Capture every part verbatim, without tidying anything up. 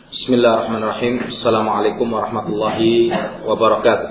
Bismillahirrahmanirrahim. Assalamualaikum warahmatullahi wabarakatuh.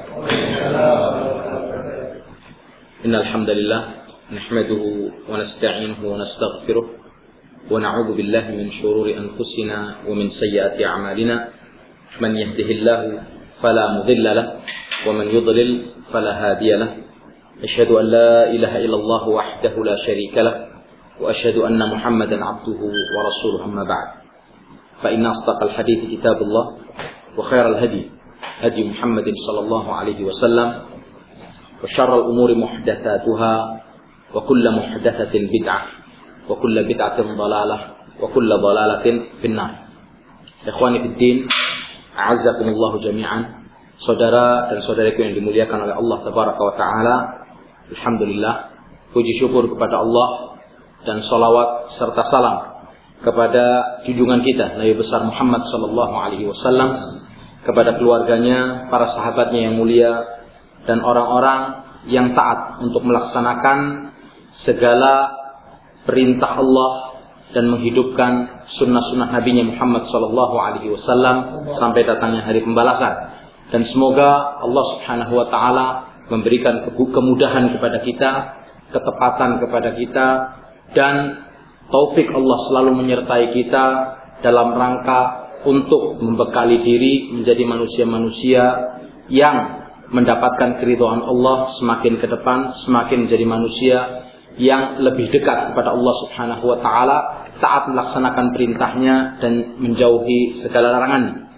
Innal hamdalillah nahmaduhu wa nasta'inuhu wa nastaghfiruh wa na'udzu billahi min shururi anfusina wa min sayyiati a'malina. Man yahdihillahu fala mudilla lahu wa man yudlil fala hadiya lahu. Asyhadu an la ilaha illallah wahdahu la syarika lahu wa asyhadu anna Muhammadan 'abduhu wa rasuluhu, amma ba'd. فإن أصدق الحديث كتاب الله وخير الهدي هدي محمد صلى الله عليه وسلم وشر الأمور محدثاتها وكل محدثة بدعة وكل بدعة ضلالة وكل ضلالة في النار. إخواني في الدين, أعزكم الله جميعا. Saudara dan saudariku yang dimuliakan oleh Allah Tabaraka wa Ta'ala, alhamdulillah, puji syukur kepada Allah dan salawat serta salam kepada junjungan kita Nabi besar Muhammad sallallahu alaihi wasallam, kepada keluarganya, para sahabatnya yang mulia, dan orang-orang yang taat untuk melaksanakan segala perintah Allah dan menghidupkan sunnah-sunnah Nabi Muhammad sallallahu alaihi wasallam sampai datangnya hari pembalasan. Dan semoga Allah Subhanahu wa taala memberikan kemudahan kepada kita, ketepatan kepada kita, dan taufik Allah selalu menyertai kita dalam rangka untuk membekali diri menjadi manusia-manusia yang mendapatkan keridhaan Allah semakin ke depan, semakin menjadi manusia yang lebih dekat kepada Allah Subhanahu wa taala, taat melaksanakan perintahnya dan menjauhi segala larangannya.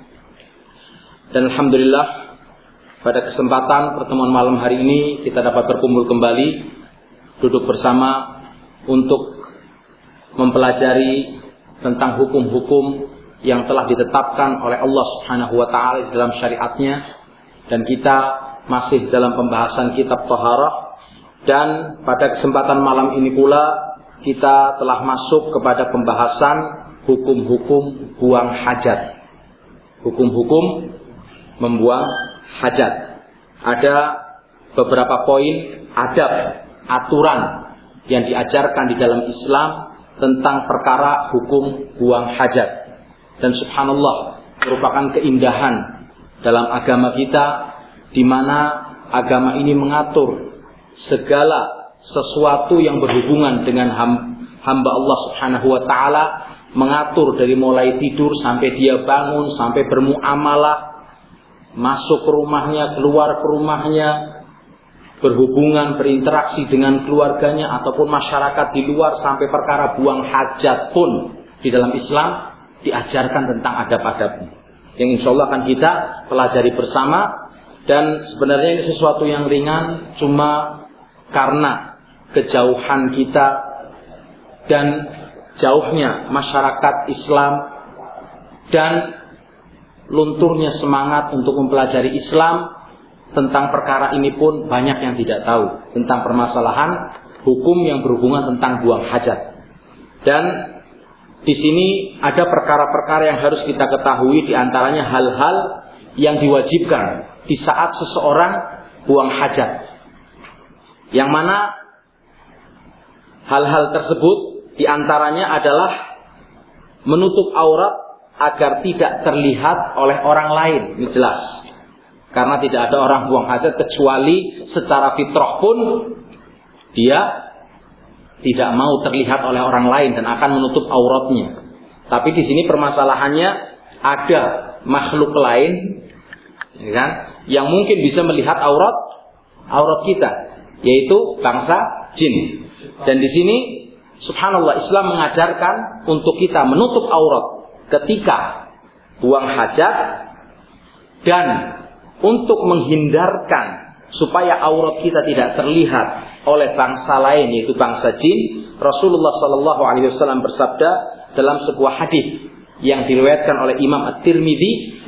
Dan alhamdulillah, pada kesempatan pertemuan malam hari ini kita dapat berkumpul kembali, duduk bersama untuk mempelajari tentang hukum-hukum yang telah ditetapkan oleh Allah Subhanahu wa taala dalam syariatnya, dan kita masih dalam pembahasan kitab Thaharah. Dan pada kesempatan malam ini pula kita telah masuk kepada pembahasan hukum-hukum buang hajat. Hukum-hukum membuang hajat. Ada beberapa poin adab, aturan yang diajarkan di dalam Islam tentang perkara hukum buang hajat. Dan subhanallah, merupakan keindahan dalam agama kita, di mana agama ini mengatur segala sesuatu yang berhubungan dengan hamba Allah Subhanahu wa taala, mengatur dari mulai tidur sampai dia bangun, sampai bermuamalah, masuk ke rumahnya, keluar ke rumahnya, berhubungan, berinteraksi dengan keluarganya ataupun masyarakat di luar, sampai perkara buang hajat pun di dalam Islam diajarkan tentang adab-adabnya, yang insya Allah akan kita pelajari bersama. Dan sebenarnya ini sesuatu yang ringan, cuma karena kejauhan kita dan jauhnya masyarakat Islam dan lunturnya semangat untuk mempelajari Islam, tentang perkara ini pun banyak yang tidak tahu tentang permasalahan hukum yang berhubungan tentang buang hajat. Dan di sini ada perkara-perkara yang harus kita ketahui, di antaranya hal-hal yang diwajibkan di saat seseorang buang hajat, yang mana hal-hal tersebut di antaranya adalah menutup aurat agar tidak terlihat oleh orang lain. Ini jelas, karena tidak ada orang buang hajat kecuali secara fitrah pun dia tidak mau terlihat oleh orang lain dan akan menutup auratnya. Tapi di sini permasalahannya ada makhluk lain, ya kan, yang mungkin bisa melihat aurat aurat kita, yaitu bangsa jin. Dan di sini subhanallah, Islam mengajarkan untuk kita menutup aurat ketika buang hajat, dan untuk menghindarkan supaya aurat kita tidak terlihat oleh bangsa lain, yaitu bangsa jin, Rasulullah Sallallahu Alaihi Wasallam bersabda dalam sebuah hadis yang diriwayatkan oleh Imam At-Tirmidzi,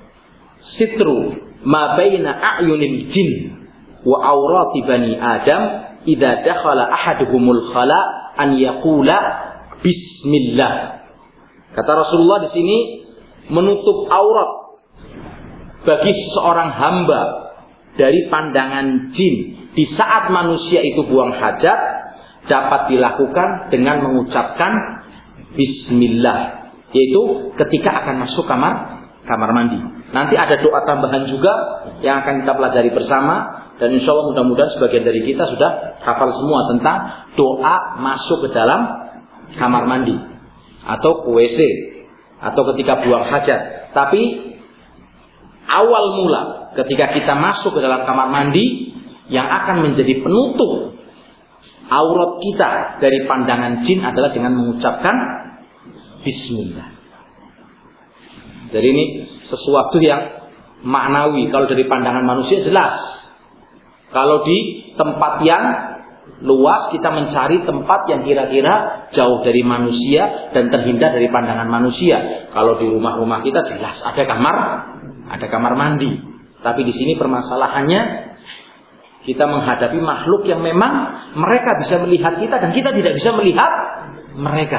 "Sitru ma baina a'yunil jin wa aurati bani Adam idza dakhala ahaduhumul khala an yaqula bismillah." Kata Rasulullah di sini, menutup aurat bagi seseorang hamba dari pandangan jin di saat manusia itu buang hajat dapat dilakukan dengan mengucapkan bismillah, yaitu ketika akan masuk kamar kamar mandi. Nanti ada doa tambahan juga yang akan kita pelajari bersama, dan insya Allah mudah-mudahan sebagian dari kita sudah hafal semua tentang doa masuk ke dalam kamar mandi atau ke W C atau ketika buang hajat. Tapi awal mula ketika kita masuk ke dalam kamar mandi, yang akan menjadi penutup aurat kita dari pandangan jin adalah dengan mengucapkan bismillah. Jadi ini sesuatu yang maknawi. Kalau dari pandangan manusia jelas. Kalau di tempat yang luas, kita mencari tempat yang kira-kira jauh dari manusia dan terhindar dari pandangan manusia. Kalau di rumah-rumah kita jelas ada kamar, ada kamar mandi. Tapi di sini permasalahannya kita menghadapi makhluk yang memang mereka bisa melihat kita dan kita tidak bisa melihat mereka.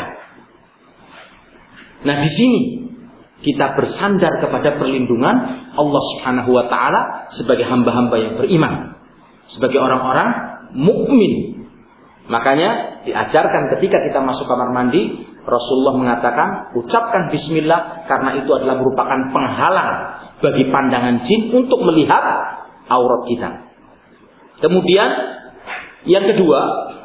Nah, di sini kita bersandar kepada perlindungan Allah Subhanahu wa taala sebagai hamba-hamba yang beriman, sebagai orang-orang mukmin. Makanya diajarkan ketika kita masuk kamar mandi, Rasulullah mengatakan ucapkan bismillah, karena itu adalah merupakan penghalang bagi pandangan jin untuk melihat aurat kita. Kemudian yang kedua,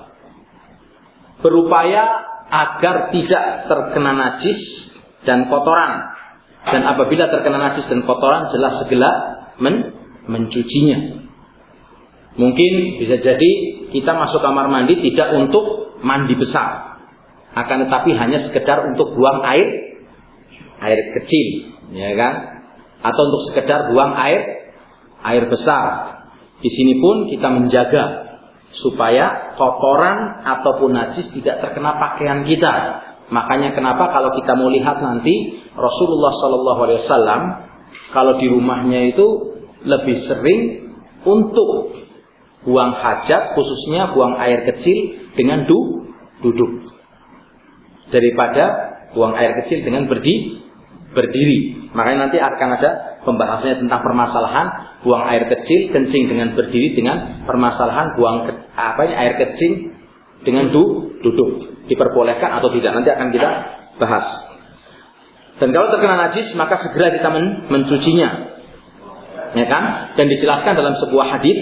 berupaya agar tidak terkena najis dan kotoran. Dan apabila terkena najis dan kotoran, jelas segera men mencucinya. Mungkin bisa jadi kita masuk kamar mandi tidak untuk mandi besar, akan tetapi hanya sekedar untuk buang air air kecil, ya kan? Atau untuk sekedar buang air air besar. Di sini pun kita menjaga supaya kotoran ataupun najis tidak terkena pakaian kita. Makanya kenapa kalau kita mau lihat nanti Rasulullah Shallallahu Alaihi Wasallam kalau di rumahnya itu lebih sering untuk buang hajat, khususnya buang air kecil dengan du, duduk daripada buang air kecil dengan berdi, berdiri. Makanya nanti akan ada pembahasannya tentang permasalahan buang air kecil, kencing dengan berdiri, dengan permasalahan buang ke, apa ini air kecil dengan du, duduk diperbolehkan atau tidak, nanti akan kita bahas. Dan kalau terkena najis maka segera kita men, mencucinya, ya kan? Dan dijelaskan dalam sebuah hadis,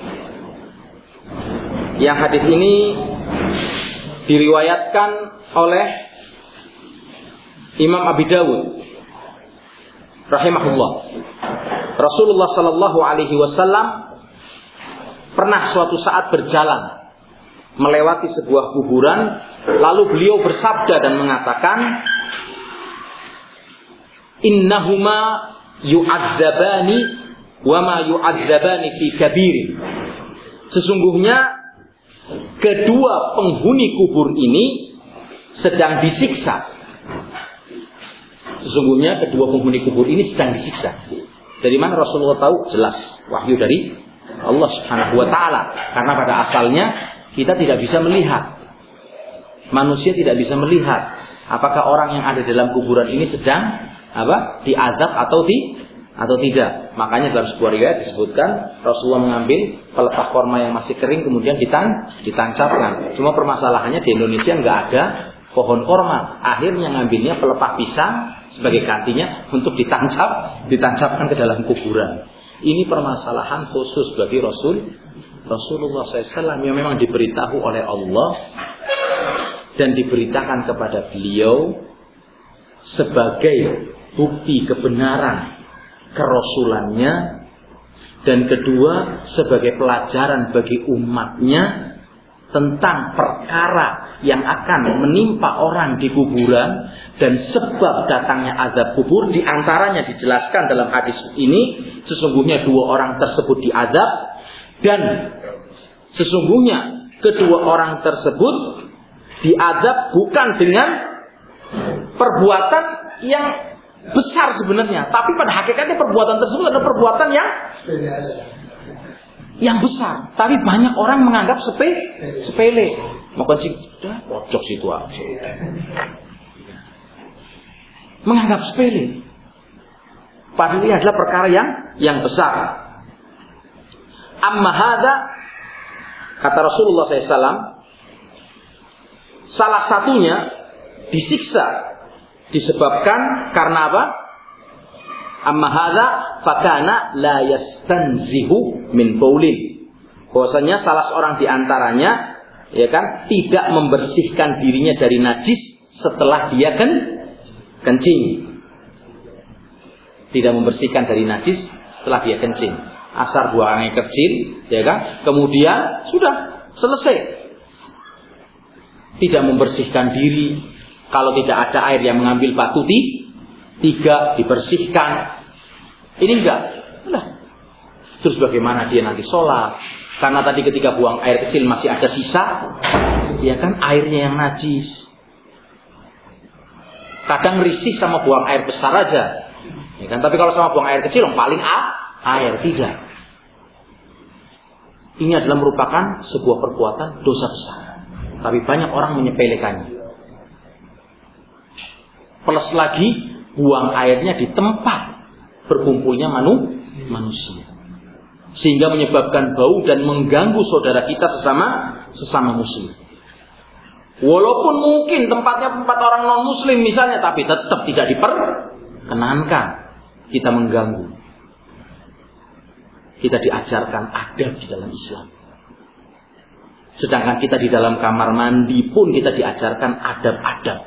yang hadis ini diriwayatkan oleh Imam Abi Dawud rahimahullah. Rasulullah Shallallahu Alaihi Wasallam pernah suatu saat berjalan melewati sebuah kuburan, lalu beliau bersabda dan mengatakan, innahuma yu'adzabani wa ma yu'adzabani fi kabirin. Sesungguhnya kedua penghuni kubur ini sedang disiksa. Sesungguhnya kedua penghuni kubur ini sedang disiksa. Dari mana Rasulullah tahu? Jelas wahyu dari Allah Subhanahu wa taala. Karena pada asalnya kita tidak bisa melihat. Manusia tidak bisa melihat apakah orang yang ada dalam kuburan ini sedang apa? Diazab atau di atau tidak. Makanya dalam sebuah riwayat disebutkan Rasulullah mengambil pelepah korma yang masih kering kemudian ditan ditancapkan. Cuma permasalahannya di Indonesia nggak ada pohon korma. Akhirnya ngambilnya pelepah pisang sebagai gantinya untuk ditancap, ditancapkan ke dalam kuburan. Ini permasalahan khusus bagi Rasul Rasulullah shallallahu alaihi wasallam yang memang diberitahu oleh Allah dan diberitakan kepada beliau sebagai bukti kebenaran kerasulannya, dan kedua sebagai pelajaran bagi umatnya tentang perkara yang akan menimpa orang di kuburan dan sebab datangnya azab kubur. Di antaranya dijelaskan dalam hadis ini, sesungguhnya dua orang tersebut diazab, dan sesungguhnya kedua orang tersebut diazab bukan dengan perbuatan yang besar sebenarnya, tapi pada hakikatnya perbuatan tersebut adalah perbuatan yang yang besar. Tapi banyak orang menganggap sepe, sepele. Mau kencing, dah pojok situ aja. Menganggap sepele. Padahal ini adalah perkara yang yang besar. Amma hadza, kata Rasulullah shallallahu alaihi wasallam, salah satunya disiksa Disebabkan karena apa? Amma hadza fakana la yastanzihu min baulin. Bahwasanya salah seorang di antaranya ya kan tidak membersihkan dirinya dari najis setelah dia kan kencing. Tidak membersihkan dari najis setelah dia kencing. Asar buang air kecil, ya kan? Kemudian sudah selesai. Tidak membersihkan diri. Kalau tidak ada air yang mengambil batu di tiga dibersihkan. Ini enggak. Nah. Terus bagaimana dia nanti sholat? Karena tadi ketika buang air kecil masih ada sisa, ya kan airnya yang najis. Kadang risih sama buang air besar aja, ya kan? Tapi kalau sama buang air kecil, yang paling a, air tidak. Ini adalah merupakan sebuah perbuatan dosa besar. Tapi banyak orang menyepelekannya. Plus lagi buang airnya di tempat berkumpulnya manu, manusia. Sehingga menyebabkan bau dan mengganggu saudara kita sesama sesama muslim. Walaupun mungkin tempatnya tempat orang non muslim misalnya, tapi tetap tidak diperkenankan kita mengganggu. Kita diajarkan adab di dalam Islam. Sedangkan kita di dalam kamar mandi pun kita diajarkan adab-adab.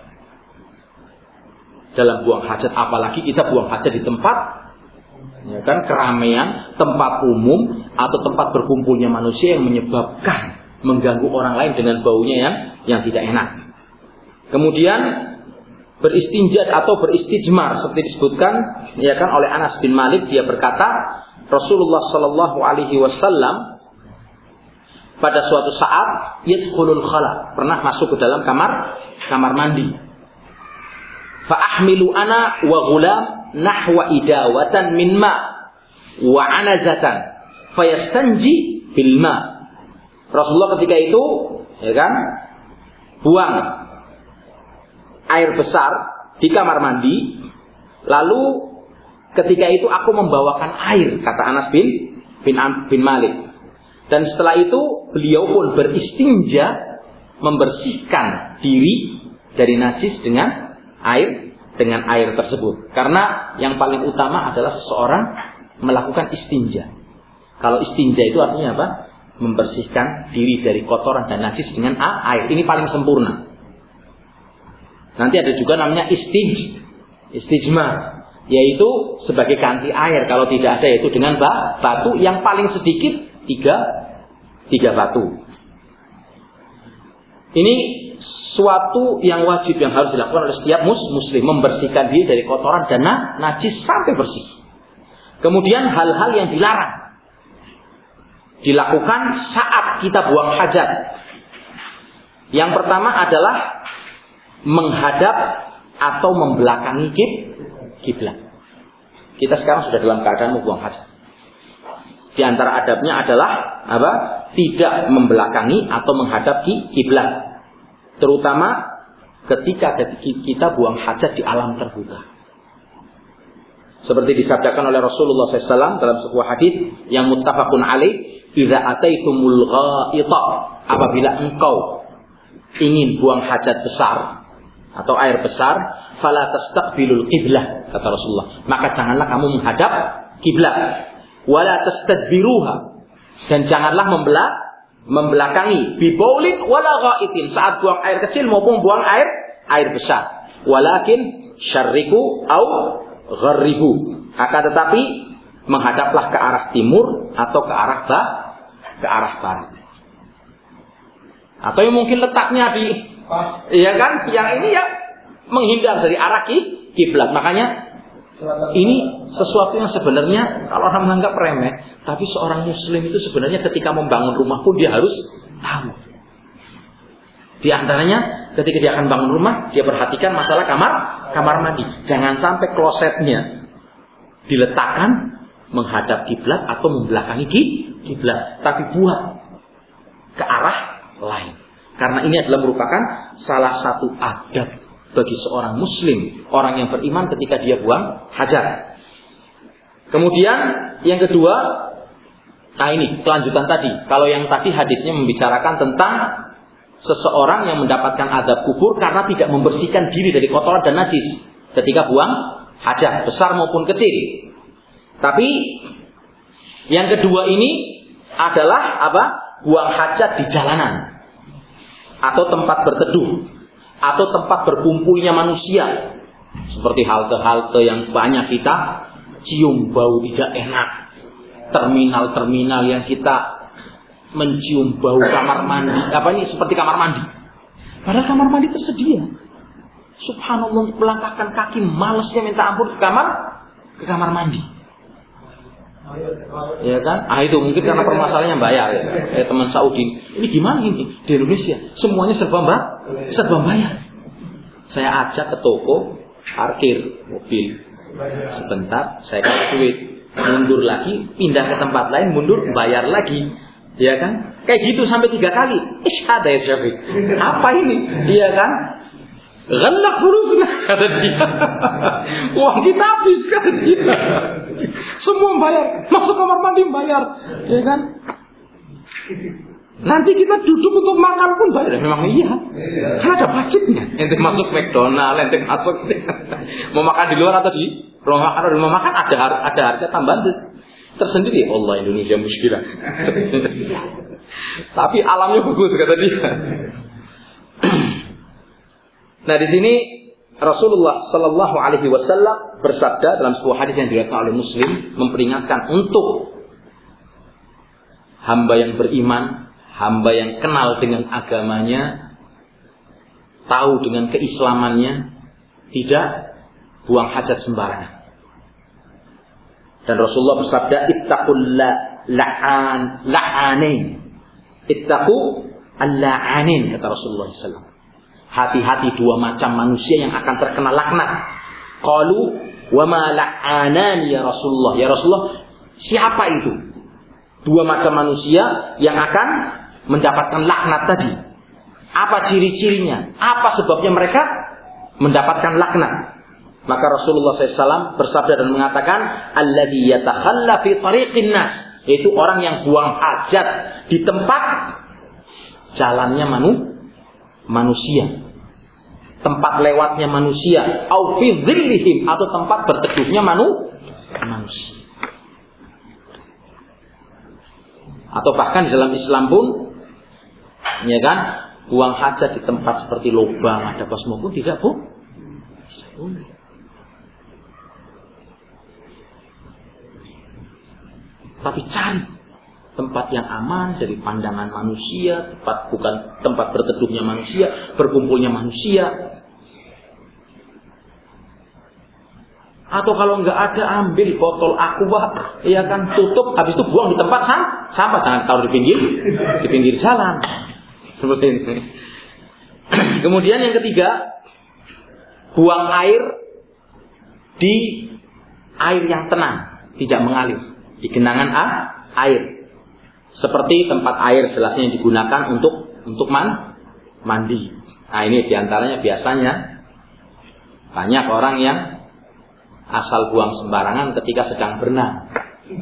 Dalam buang hajat, apalagi kita buang hajat di tempat, ya kan, keramaian, tempat umum atau tempat berkumpulnya manusia yang menyebabkan mengganggu orang lain dengan baunya yang yang tidak enak. Kemudian beristinjat atau beristijmar seperti disebutkan, ya kan, oleh Anas bin Malik, dia berkata, Rasulullah Shallallahu Alaihi Wasallam pada suatu saat yadkhulul khala, pernah masuk ke dalam kamar kamar mandi. Fa'ahmilu ana wa ghulam nahwa idawatan min ma wa anazatan fayastanji bil ma. Rasulullah ketika itu, ya kan, buang air besar di kamar mandi, lalu ketika itu aku membawakan air, kata Anas bin bin, bin Malik. Dan setelah itu beliau pun beristinja, membersihkan diri dari najis dengan air dengan air tersebut. Karena yang paling utama adalah seseorang melakukan istinja. Kalau istinja itu artinya apa? Membersihkan diri dari kotoran dan najis dengan air. Ini paling sempurna. Nanti ada juga namanya istij, istijmar, yaitu sebagai ganti air. Kalau tidak ada, yaitu dengan batu yang paling sedikit tiga, tiga batu. Ini suatu yang wajib yang harus dilakukan oleh setiap mus, muslim, membersihkan diri dari kotoran dan najis sampai bersih. Kemudian hal-hal yang dilarang dilakukan saat kita buang hajat. Yang pertama adalah menghadap atau membelakangi kiblat. Kita sekarang sudah dalam keadaan membuang hajat. Di antara adabnya adalah apa? Tidak membelakangi atau menghadap kiblat. Terutama ketika kita buang hajat di alam terbuka. Seperti disabdakan oleh Rasulullah shallallahu alaihi wasallam dalam sebuah hadis yang muttafaqun alaih, "Idza ataitumul ghaita," apabila engkau ingin buang hajat besar atau air besar, fala tastaqbilul qiblah, kata Rasulullah, maka janganlah kamu menghadap kiblat. Wala tastadbiruha, dan janganlah membelak membelakangi, bibaulin wala ghaitin, saat buang air kecil maupun buang air air besar. Walakin syarriku au gharribu, akan tetapi menghadaplah ke arah timur atau ke arah ba, ke arah barat. Atau yang mungkin letaknya di, ya kan, yang ini ya menghindar dari arah kiblat. Makanya ini sesuatu yang sebenarnya kalau orang menganggap remeh, tapi seorang muslim itu sebenarnya ketika membangun rumah pun dia harus tahu. Di antaranya ketika dia akan bangun rumah, dia perhatikan masalah kamar kamar mandi. Jangan sampai klosetnya diletakkan menghadap kiblat atau membelakangi kiblat, tapi buat ke arah lain. Karena ini adalah merupakan salah satu adab bagi seorang muslim, orang yang beriman ketika dia buang hajat. Kemudian yang kedua, nah ini kelanjutan tadi. Kalau yang tadi hadisnya membicarakan tentang seseorang yang mendapatkan azab kubur karena tidak membersihkan diri dari kotoran dan najis. ketika buang hajat, besar maupun kecil. Tapi yang kedua ini adalah apa? Buang hajat di jalanan atau tempat berteduh atau tempat berkumpulnya manusia, seperti halte-halte yang banyak kita cium bau tidak enak, terminal-terminal yang kita mencium bau kamar mandi, apa ini seperti kamar mandi, padahal kamar mandi tersedia. Subhanallah, untuk melangkahkan kaki malesnya minta ampun ke kamar ke kamar mandi. Ya kan? Ah itu mungkin karena permasalahannya bayar ya. Kayak teman Saudi. Ini gimana ini? Di Indonesia semuanya serba mbak, serba bayar. Saya ajak ke toko, parkir mobil. Sebentar, saya kasih duit. Mundur lagi, pindah ke tempat lain, mundur, bayar lagi. Ya kan? Kayak gitu sampai tiga kali. Ish ada ya Syafiq. Apa ini? Iya kan? Ghalak furusna kata dia. Uang kita habis kata dia. Semua bayar, masuk kamar mandi bayar, ya kan? Nanti kita duduk untuk makan pun bayar. Memang iya, karena ada budgetnya. Ente masuk McDonald, ente masuk mau makan di luar atau di rumah makan, di rumah makan ada ada harga tambahan tersendiri. Allah, Indonesia muskilah. Tapi alamnya bagus kata dia. Nah di sini Rasulullah Sallallahu Alaihi Wasallam bersabda dalam sebuah hadis yang diriwayatkan oleh Muslim, memperingatkan untuk hamba yang beriman, hamba yang kenal dengan agamanya, tahu dengan keislamannya, tidak buang hajat sembarangan. Dan Rasulullah bersabda, ittaqul la'an la'anin, ittaqu al-la'anin, kata Rasulullah Sallallahu Alaihi Wasallam. Hati-hati dua macam manusia yang akan terkena laknat. Qalu wa ma la'anan ya Rasulullah. Ya Rasulullah, siapa itu? Dua macam manusia yang akan mendapatkan laknat tadi. Apa ciri-cirinya? Apa sebabnya mereka mendapatkan laknat? Maka Rasulullah shallallahu alaihi wasallam bersabda dan mengatakan, alladzi yatakhalla fi tariqin nas, yaitu orang yang buang hajat di tempat jalannya manu, manusia, tempat lewatnya manusia, au fi dhillihim, atau tempat berteduhnya manu, manusia. Atau bahkan di dalam Islam pun, ya kan, buang hajat di tempat seperti lubang, ada apa semua pun tidak boleh. Tapi cari tempat yang aman dari pandangan manusia, tempat bukan tempat berteduhnya manusia, berkumpulnya manusia. Atau kalau nggak ada, ambil botol aqua, ya kan, tutup, habis itu buang di tempat sampah, jangan taruh di pinggir, di pinggir jalan. Seperti ini. Kemudian yang ketiga, buang air di air yang tenang, tidak mengalir, di genangan air. Seperti tempat air jelasnya yang digunakan untuk untuk man, mandi. Nah ini diantaranya biasanya banyak orang yang asal buang sembarangan ketika sedang berenang.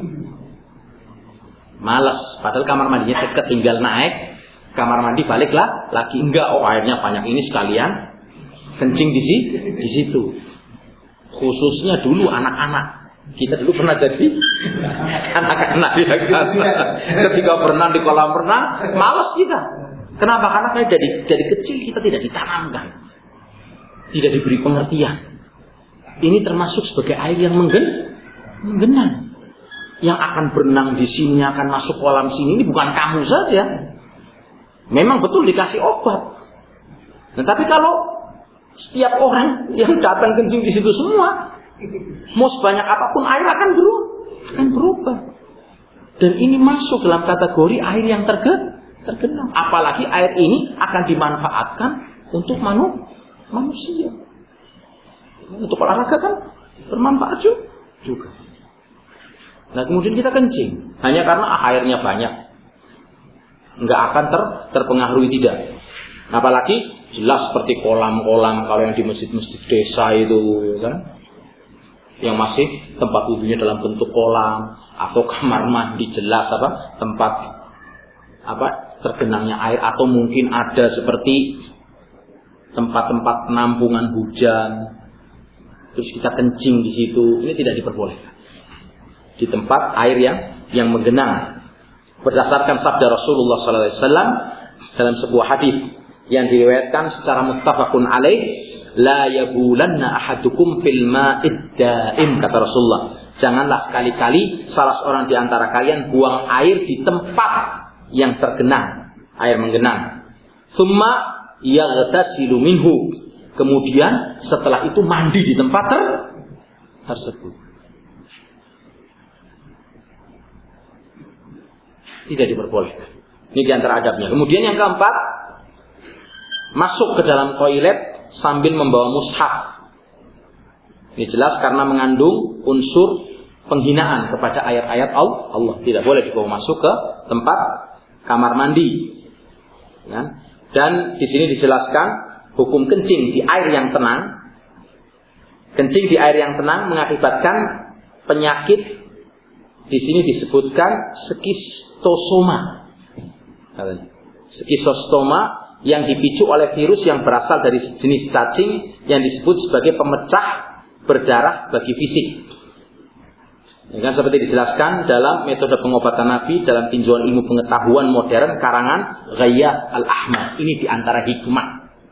Males, padahal kamar mandinya dekat, tinggal naik kamar mandi baliklah lagi. Enggak, oh airnya banyak ini sekalian kencing di sini, di situ. Khususnya dulu anak-anak. Kita dulu pernah jadi anak-anak ya kan? Ketika berenang di kolam renang, malas kita. Kenapa? Karena kayak dari dari kecil kita tidak ditanamkan, tidak diberi pengertian. Ini termasuk sebagai air yang menggen, menggenang. Yang akan berenang di sini, akan masuk kolam sini, ini bukan kamu saja. Memang betul dikasih obat. Nah, tapi kalau setiap orang yang datang kencing di situ semua, mau sebanyak apapun air akan berubah, akan berubah. Dan ini masuk dalam kategori air yang tergenang. Apalagi air ini akan dimanfaatkan untuk manu, manusia. Untuk olahraga kan bermanfaat juga. Nah kemudian kita kencing hanya karena airnya banyak, nggak akan ter, terpengaruhi tidak. Apalagi jelas seperti kolam-kolam kalau yang di masjid-masjid desa itu, ya kan, yang masih tempat wudhunya dalam bentuk kolam, atau kamar mandi jelas apa tempat apa tergenangnya air, atau mungkin ada seperti tempat-tempat penampungan hujan, terus kita kencing di situ, ini tidak diperbolehkan. Di tempat air yang yang menggenang. Berdasarkan sabda Rasulullah sallallahu alaihi wasallam dalam sebuah hadis yang diriwayatkan secara muttafaqun alaih, la yabulanna ahadukum fil ma'id daim, kata Rasulullah. Janganlah sekali-kali salah seorang di antara kalian buang air di tempat yang tergenang, air menggenang. Summa yaghtasilu minhu. Kemudian setelah itu mandi di tempat ter tersebut. Tidak diperbolehkan. Ini di antara adabnya. Kemudian yang keempat, masuk ke dalam toilet sambil membawa mushaf. Ini jelas karena mengandung unsur penghinaan kepada ayat-ayat Allah. Tidak boleh dibawa masuk ke tempat kamar mandi. Ya. Dan di sini dijelaskan hukum kencing di air yang tenang. Kencing di air yang tenang mengakibatkan penyakit. Di sini disebutkan skistosoma. Skistosoma yang dipicu oleh virus yang berasal dari jenis cacing yang disebut sebagai pemecah berdarah bagi fisik. Ya kan, seperti dijelaskan dalam metode pengobatan Nabi dalam tinjauan ilmu pengetahuan modern karangan Ghayat Al-Ahmad. Ini diantara hikmah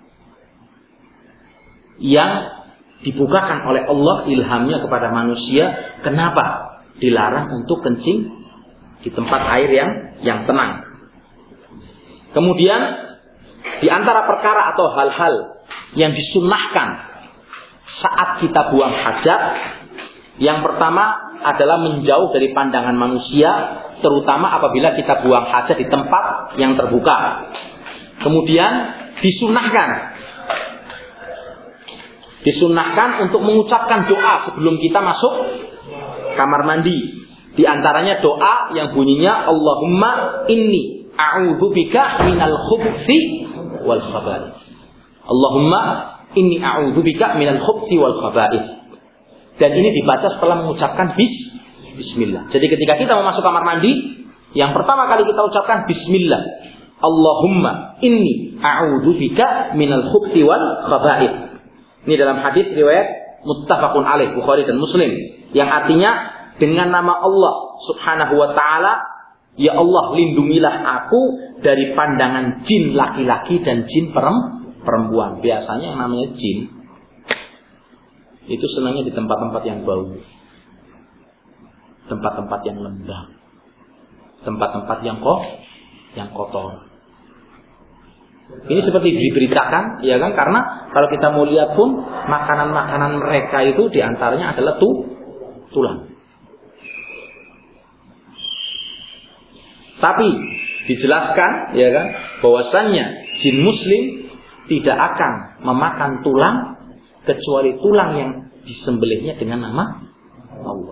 yang dibukakan oleh Allah ilhamnya kepada manusia. Kenapa dilarang untuk kencing di tempat air yang yang tenang? Kemudian di antara perkara atau hal-hal yang disunnahkan saat kita buang hajat, yang pertama adalah menjauh dari pandangan manusia, terutama apabila kita buang hajat di tempat yang terbuka. Kemudian disunnahkan disunnahkan untuk mengucapkan doa sebelum kita masuk kamar mandi. Di antaranya doa yang bunyinya Allahumma inni a'udzubika minal khubthi wal khaba'ith. Allahumma inni a'udzubika minal khubthi wal khaba'ith. Dan ini dibaca setelah mengucapkan bis, bismillah. Jadi ketika kita mau masuk kamar mandi, yang pertama kali kita ucapkan bismillah. Allahumma inni a'udzubika minal khubthi wal khaba'ith. Ini dalam hadis riwayat muttafaqun alaih Bukhari dan Muslim, yang artinya dengan nama Allah Subhanahu wa taala, ya Allah lindungilah aku dari pandangan jin laki-laki dan jin perempuan. Biasanya yang namanya jin itu senangnya di tempat-tempat yang bau, tempat-tempat yang lembab, tempat-tempat yang kok yang kotor. Ini seperti diberitakan, ya kan? Karena kalau kita mau lihat pun makanan-makanan mereka itu diantaranya adalah tu, tulang. Tapi dijelaskan, ya kan, bahwasannya jin muslim tidak akan memakan tulang kecuali tulang yang disembelihnya dengan nama Allah.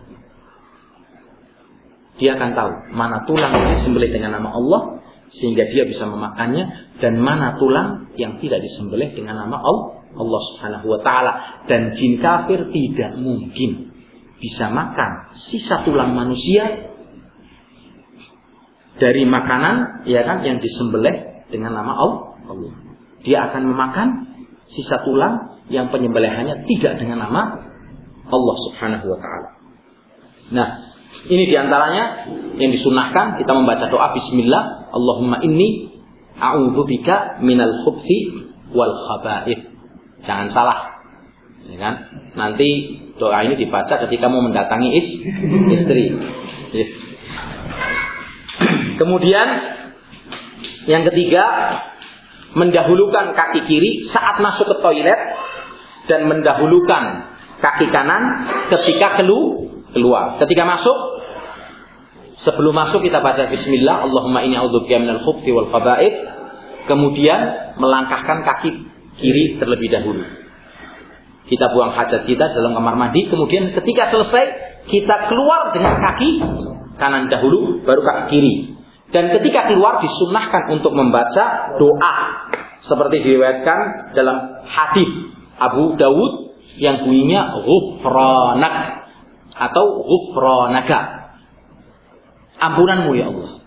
Dia akan tahu mana tulang yang disembelih dengan nama Allah sehingga dia bisa memakannya, dan mana tulang yang tidak disembelih dengan nama Allah, Allah Subhanahu wa taala. Dan jin kafir tidak mungkin bisa makan sisa tulang manusia dari makanan, ya kan, yang disembelih dengan nama Allah. Dia akan memakan sisa tulang yang penyembelihannya tidak dengan nama Allah Subhanahu wa taala. Nah, ini diantaranya yang disunahkan kita membaca doa bismillah, Allahumma inni a'udzubika minal khubthi wal khaba'ith. Jangan salah, ya kan? Nanti doa ini dibaca ketika mau mendatangi is, istri. Kemudian yang ketiga, mendahulukan kaki kiri saat masuk ke toilet dan mendahulukan kaki kanan ketika kelu keluar. Ketika masuk, sebelum masuk kita baca bismillah, Allahumma inni a'udzubika minal khubthi wal khaba'ith. Kemudian melangkahkan kaki kiri terlebih dahulu. Kita buang hajat kita dalam kamar mandi, kemudian ketika selesai kita keluar dengan kaki kanan dahulu, baru kaki kiri. Dan ketika keluar disunnahkan untuk membaca doa seperti diriwayatkan dalam hadis Abu Dawud yang bunyinya ghufranak atau ghufranaka, ampunanmu ya Allah.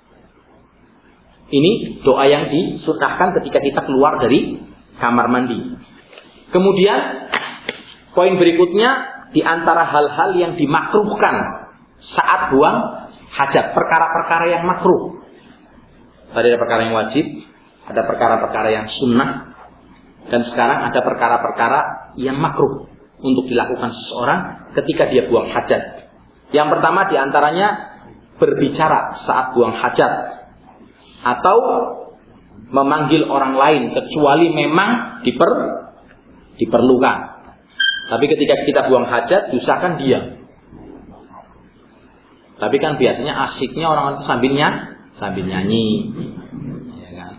Ini doa yang disunnahkan ketika kita keluar dari kamar mandi. Kemudian Poin berikutnya, di antara hal-hal yang dimakruhkan saat buang hajat, perkara-perkara yang makruh. Tadi ada perkara yang wajib, ada perkara-perkara yang sunnah, dan sekarang ada perkara-perkara yang makruh untuk dilakukan seseorang ketika dia buang hajat. Yang pertama di antaranya berbicara saat buang hajat atau memanggil orang lain kecuali memang diper, diperlukan. Tapi ketika kita buang hajat diusahakan diam. Tapi kan biasanya asiknya orang itu sambilnya sambil nyanyi, ya kan?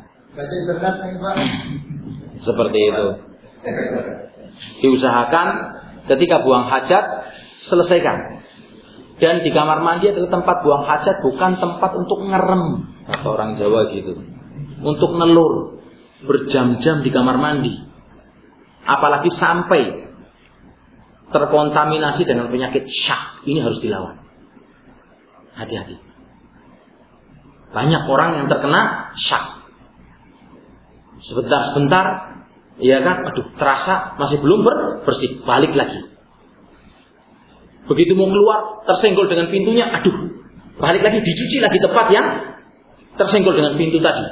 Seperti itu. Diusahakan ketika buang hajat selesaikan. Dan di kamar mandi adalah tempat buang hajat, bukan tempat untuk ngerem, kata orang Jawa gitu. Untuk nelur berjam-jam di kamar mandi. Apalagi sampai terkontaminasi dengan penyakit syak, ini harus dilawan. Hati-hati. Banyak orang yang terkena syak. Sebentar-sebentar, ya kan, aduh, terasa masih belum bersih, balik lagi. Begitu mau keluar, tersenggol dengan pintunya, aduh, balik lagi, dicuci lagi tempat yang tersenggol dengan pintu tadi.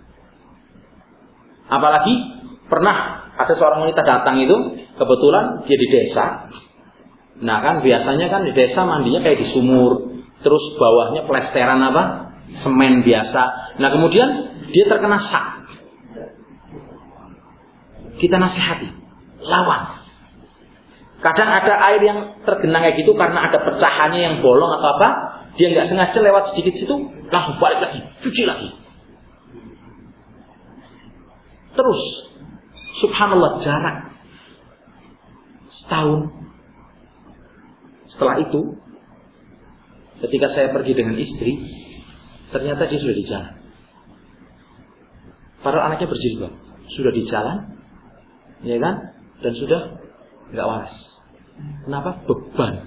Apalagi pernah ada seorang wanita datang itu, kebetulan dia di desa. Nah kan biasanya kan di desa mandinya kayak di sumur, terus bawahnya plesteran apa? Semen biasa. Nah kemudian dia terkena syak. Kita nasihati, lawan. Kadang ada air yang tergenang kayak gitu karena ada pecahannya yang bolong atau apa, dia nggak sengaja lewat sedikit situ, langsung balik lagi, cuci lagi. Terus, subhanallah, jarak setahun. Setelah itu, ketika saya pergi dengan istri, ternyata dia sudah di jalan. Padahal anaknya berjilbab, sudah di jalan, ya kan, dan sudah nggak waras. Kenapa? Beban.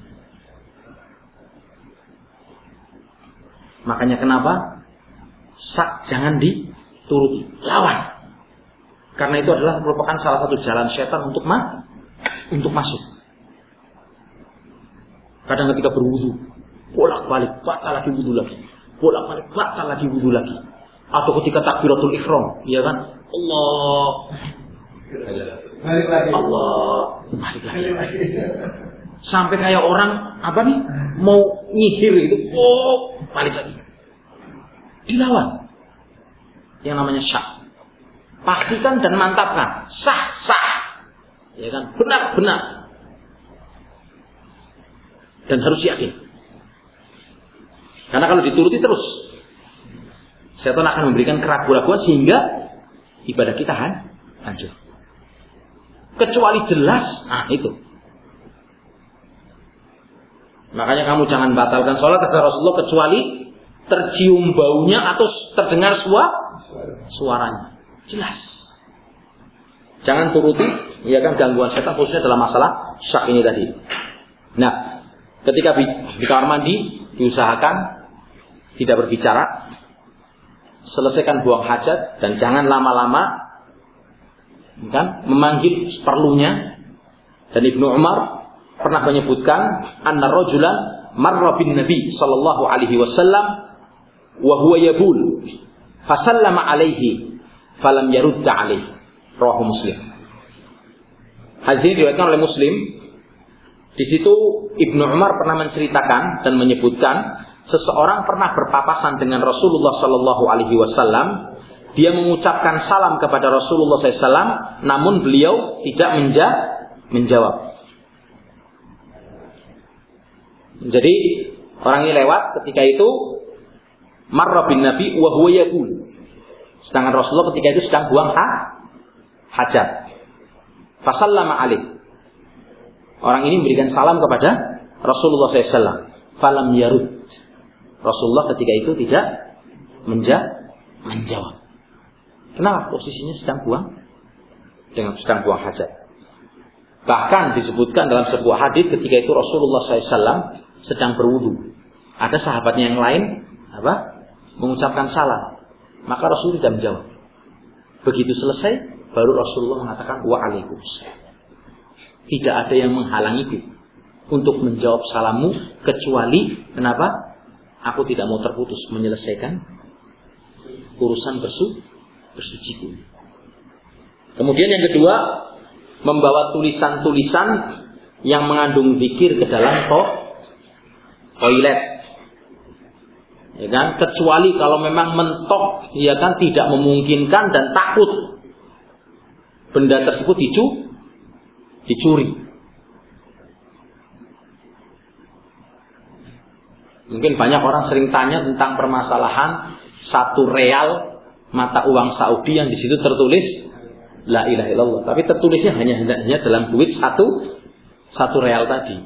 Makanya kenapa sak jangan dituruti, lawan. Karena itu adalah merupakan salah satu jalan setan untuk ma untuk masuk. Kadang ketika berwudu, bolak-balik batal lagi wudu lagi, bolak-balik batal lagi wudu lagi. Atau ketika takbiratul ihram, ya kan? Allah, balik lagi. Allah, balik lagi. Sampai kayak orang apa nih mau nyihir itu, oh balik lagi. Dilawan. Yang namanya syak. Pastikan dan mantapkan, sah sah, ya kan? Benar benar. Dan harus yakin. Karena kalau dituruti terus, setan akan memberikan keraguan-keraguan sehingga ibadah kita hancur. Kecuali jelas, nah itu. Makanya kamu jangan batalkan sholat kata Rasulullah kecuali tercium baunya atau terdengar suara suaranya. Jelas. Jangan turuti, ya kan, gangguan setan khususnya dalam masalah syak ini tadi. Nah, ketika di, di kamar mandi diusahakan tidak berbicara, selesaikan buang hajat dan jangan lama-lama, kan, memanggil seperlunya. Dan Ibnu Umar pernah menyebutkan anna rajulan marra bin Nabi sallallahu alaihi wasallam wa huwa yabul fasallama alaihi falam yarudda alaihi, rawahu Muslim. Hadis ini diriwayatkan oleh Muslim. Di situ Ibnu Umar pernah menceritakan dan menyebutkan seseorang pernah berpapasan dengan Rasulullah sallallahu alaihi wasallam. Dia mengucapkan salam kepada Rasulullah sallallahu alaihi wasallam, namun beliau tidak menja menjawab. Jadi orang ini lewat ketika itu marra bin Nabi wa huwa yaqul. Sedangkan Rasulullah ketika itu sedang buang ha, hajat. Fasallama alaih. Orang ini memberikan salam kepada Rasulullah sallallahu alaihi wasallam. Falam yarud. Rasulullah ketika itu tidak menja, menjawab. Kenapa? Posisinya sedang buang dengan sedang buang hajat. Bahkan disebutkan dalam sebuah hadis ketika itu Rasulullah sallallahu alaihi wasallam sedang berwudu. Ada sahabatnya yang lain apa? Mengucapkan salam. Maka Rasul tidak menjawab. Begitu selesai, baru Rasulullah mengatakan wa'alaikumussalam. Tidak ada yang menghalangiku untuk menjawab salammu kecuali kenapa? Aku tidak mau terputus menyelesaikan urusan bersu bersuciku. Kemudian yang kedua, membawa tulisan-tulisan yang mengandung zikir ke dalam to toilet. Ya kan? Kecuali kalau memang mentok, ya kan, tidak memungkinkan dan takut benda tersebut dicu dicuri. Mungkin banyak orang sering tanya tentang permasalahan satu real mata uang Saudi yang di situ tertulis la ilaha illallah, tapi tertulisnya hanya hanya dalam duit satu satu real tadi.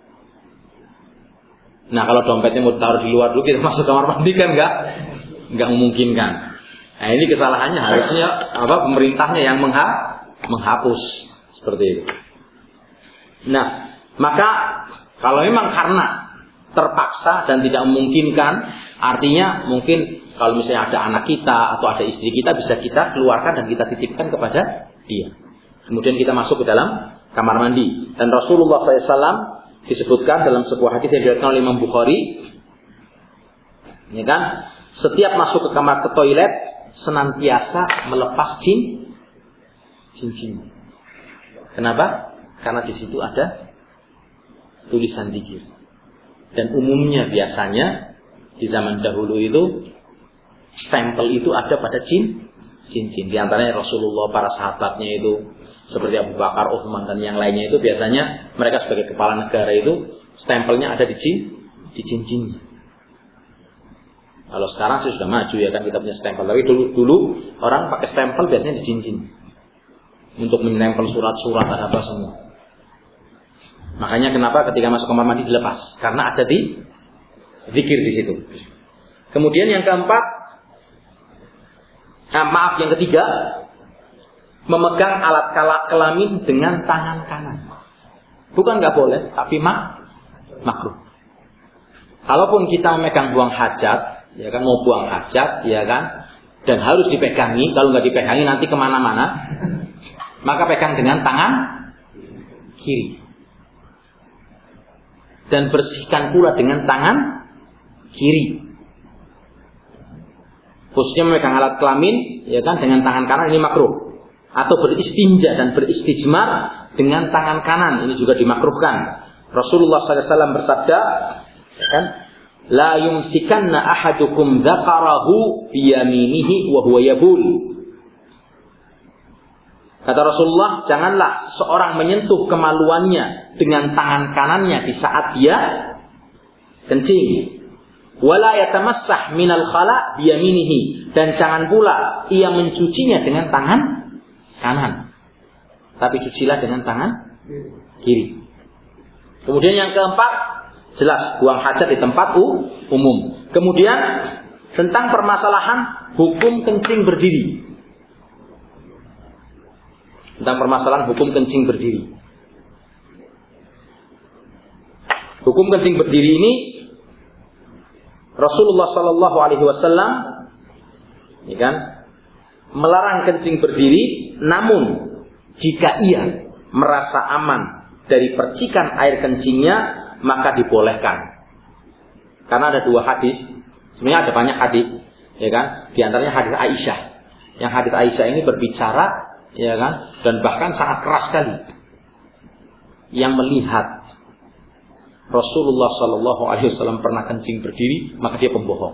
Nah, kalau dompetnya mau taruh di luar dulu, kita masuk kamar mandi kan enggak enggak memungkinkan. Nah, ini kesalahannya, harusnya apa pemerintahnya yang mengha, menghapus seperti itu. Nah, maka kalau memang karena terpaksa dan tidak memungkinkan, artinya mungkin kalau misalnya ada anak kita atau ada istri kita, bisa kita keluarkan dan kita titipkan kepada dia. Kemudian kita masuk ke dalam kamar mandi. Dan Rasulullah shallallahu alaihi wasallam disebutkan dalam sebuah hadis yang diriwayatkan oleh Imam Bukhari, ya kan, setiap masuk ke kamar ke toilet senantiasa melepas jin cincin. Kenapa? Karena di situ ada tulisan zikir. Dan umumnya biasanya di zaman dahulu itu stempel itu ada pada jin cincin. Di antaranya Rasulullah, para sahabatnya itu seperti Abu Bakar, Utsman dan yang lainnya itu biasanya mereka sebagai kepala negara itu stempelnya ada di jin di cincinnya. Kalau sekarang sih sudah maju ya kan, kita punya stempel. Tapi dulu dulu orang pakai stempel biasanya di cincin untuk menempel surat-surat dan apa semua. Makanya kenapa ketika masuk kamar mandi dilepas? Karena ada di zikir di situ. Kemudian yang keempat, nah, maaf yang ketiga, memegang alat kelamin dengan tangan kanan. Bukan nggak boleh, tapi mak makruh. Kalaupun kita memegang buang hajat, ya kan, mau buang hajat, ya kan, dan harus dipegangi. Kalau nggak dipegangi nanti kemana-mana, maka pegang dengan tangan kiri. Dan bersihkan pula dengan tangan kiri. Khususnya memegang alat kelamin, ya kan, dengan tangan kanan ini makruh. Atau beristinja dan beristijmar dengan tangan kanan, ini juga dimakruhkan. Rasulullah sallallahu alaihi wasallam bersabda, ya kan, la yumsikanna ahadukum dzakarahu biyaminihi wa huwa yabul. Kata Rasulullah, janganlah seorang menyentuh kemaluannya dengan tangan kanannya di saat dia kencing. Wala yatamassah minal khala biyaminihi, dan jangan pula ia mencucinya dengan tangan kanan, tapi cucilah dengan tangan kiri. Kemudian yang keempat, jelas buang hajat di tempat umum. Kemudian tentang permasalahan hukum kencing berdiri. Tentang permasalahan hukum kencing berdiri. Hukum kencing berdiri ini Rasulullah Sallallahu Alaihi Wasallam, ya kan, melarang kencing berdiri. Namun jika ia merasa aman dari percikan air kencingnya, maka dibolehkan. Karena ada dua hadis, sebenarnya ada banyak hadis, ya kan. Di antaranya hadis Aisyah. Yang hadis Aisyah ini berbicara, ya kan, dan bahkan sangat keras sekali, yang melihat Rasulullah Sallallahu Alaihi Wasallam pernah kencing berdiri, maka dia pembohong.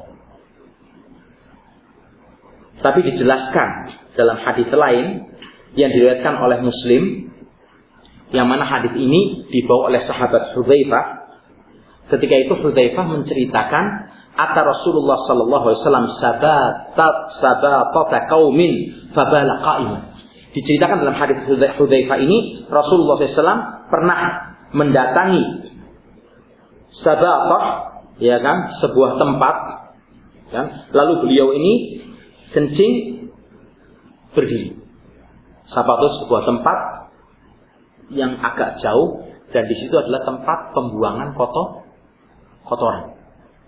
Tapi dijelaskan dalam hadis lain yang diriwayatkan oleh Muslim, yang mana hadis ini dibawa oleh sahabat Hudzaifah. Ketika itu Hudzaifah menceritakan, ata Rasulullah Sallallahu Alaihi Wasallam sabatat sabatata qaumin fabala qa'iman. Diceritakan dalam hadis Hudzaifah ini, Rasulullah Sallallahu Alaihi Wasallam pernah mendatangi Sabatah, ya kan, sebuah tempat, kan? Lalu beliau ini kencing berdiri. Sabatah sebuah tempat yang agak jauh, dan di situ adalah tempat pembuangan kotor kotoran.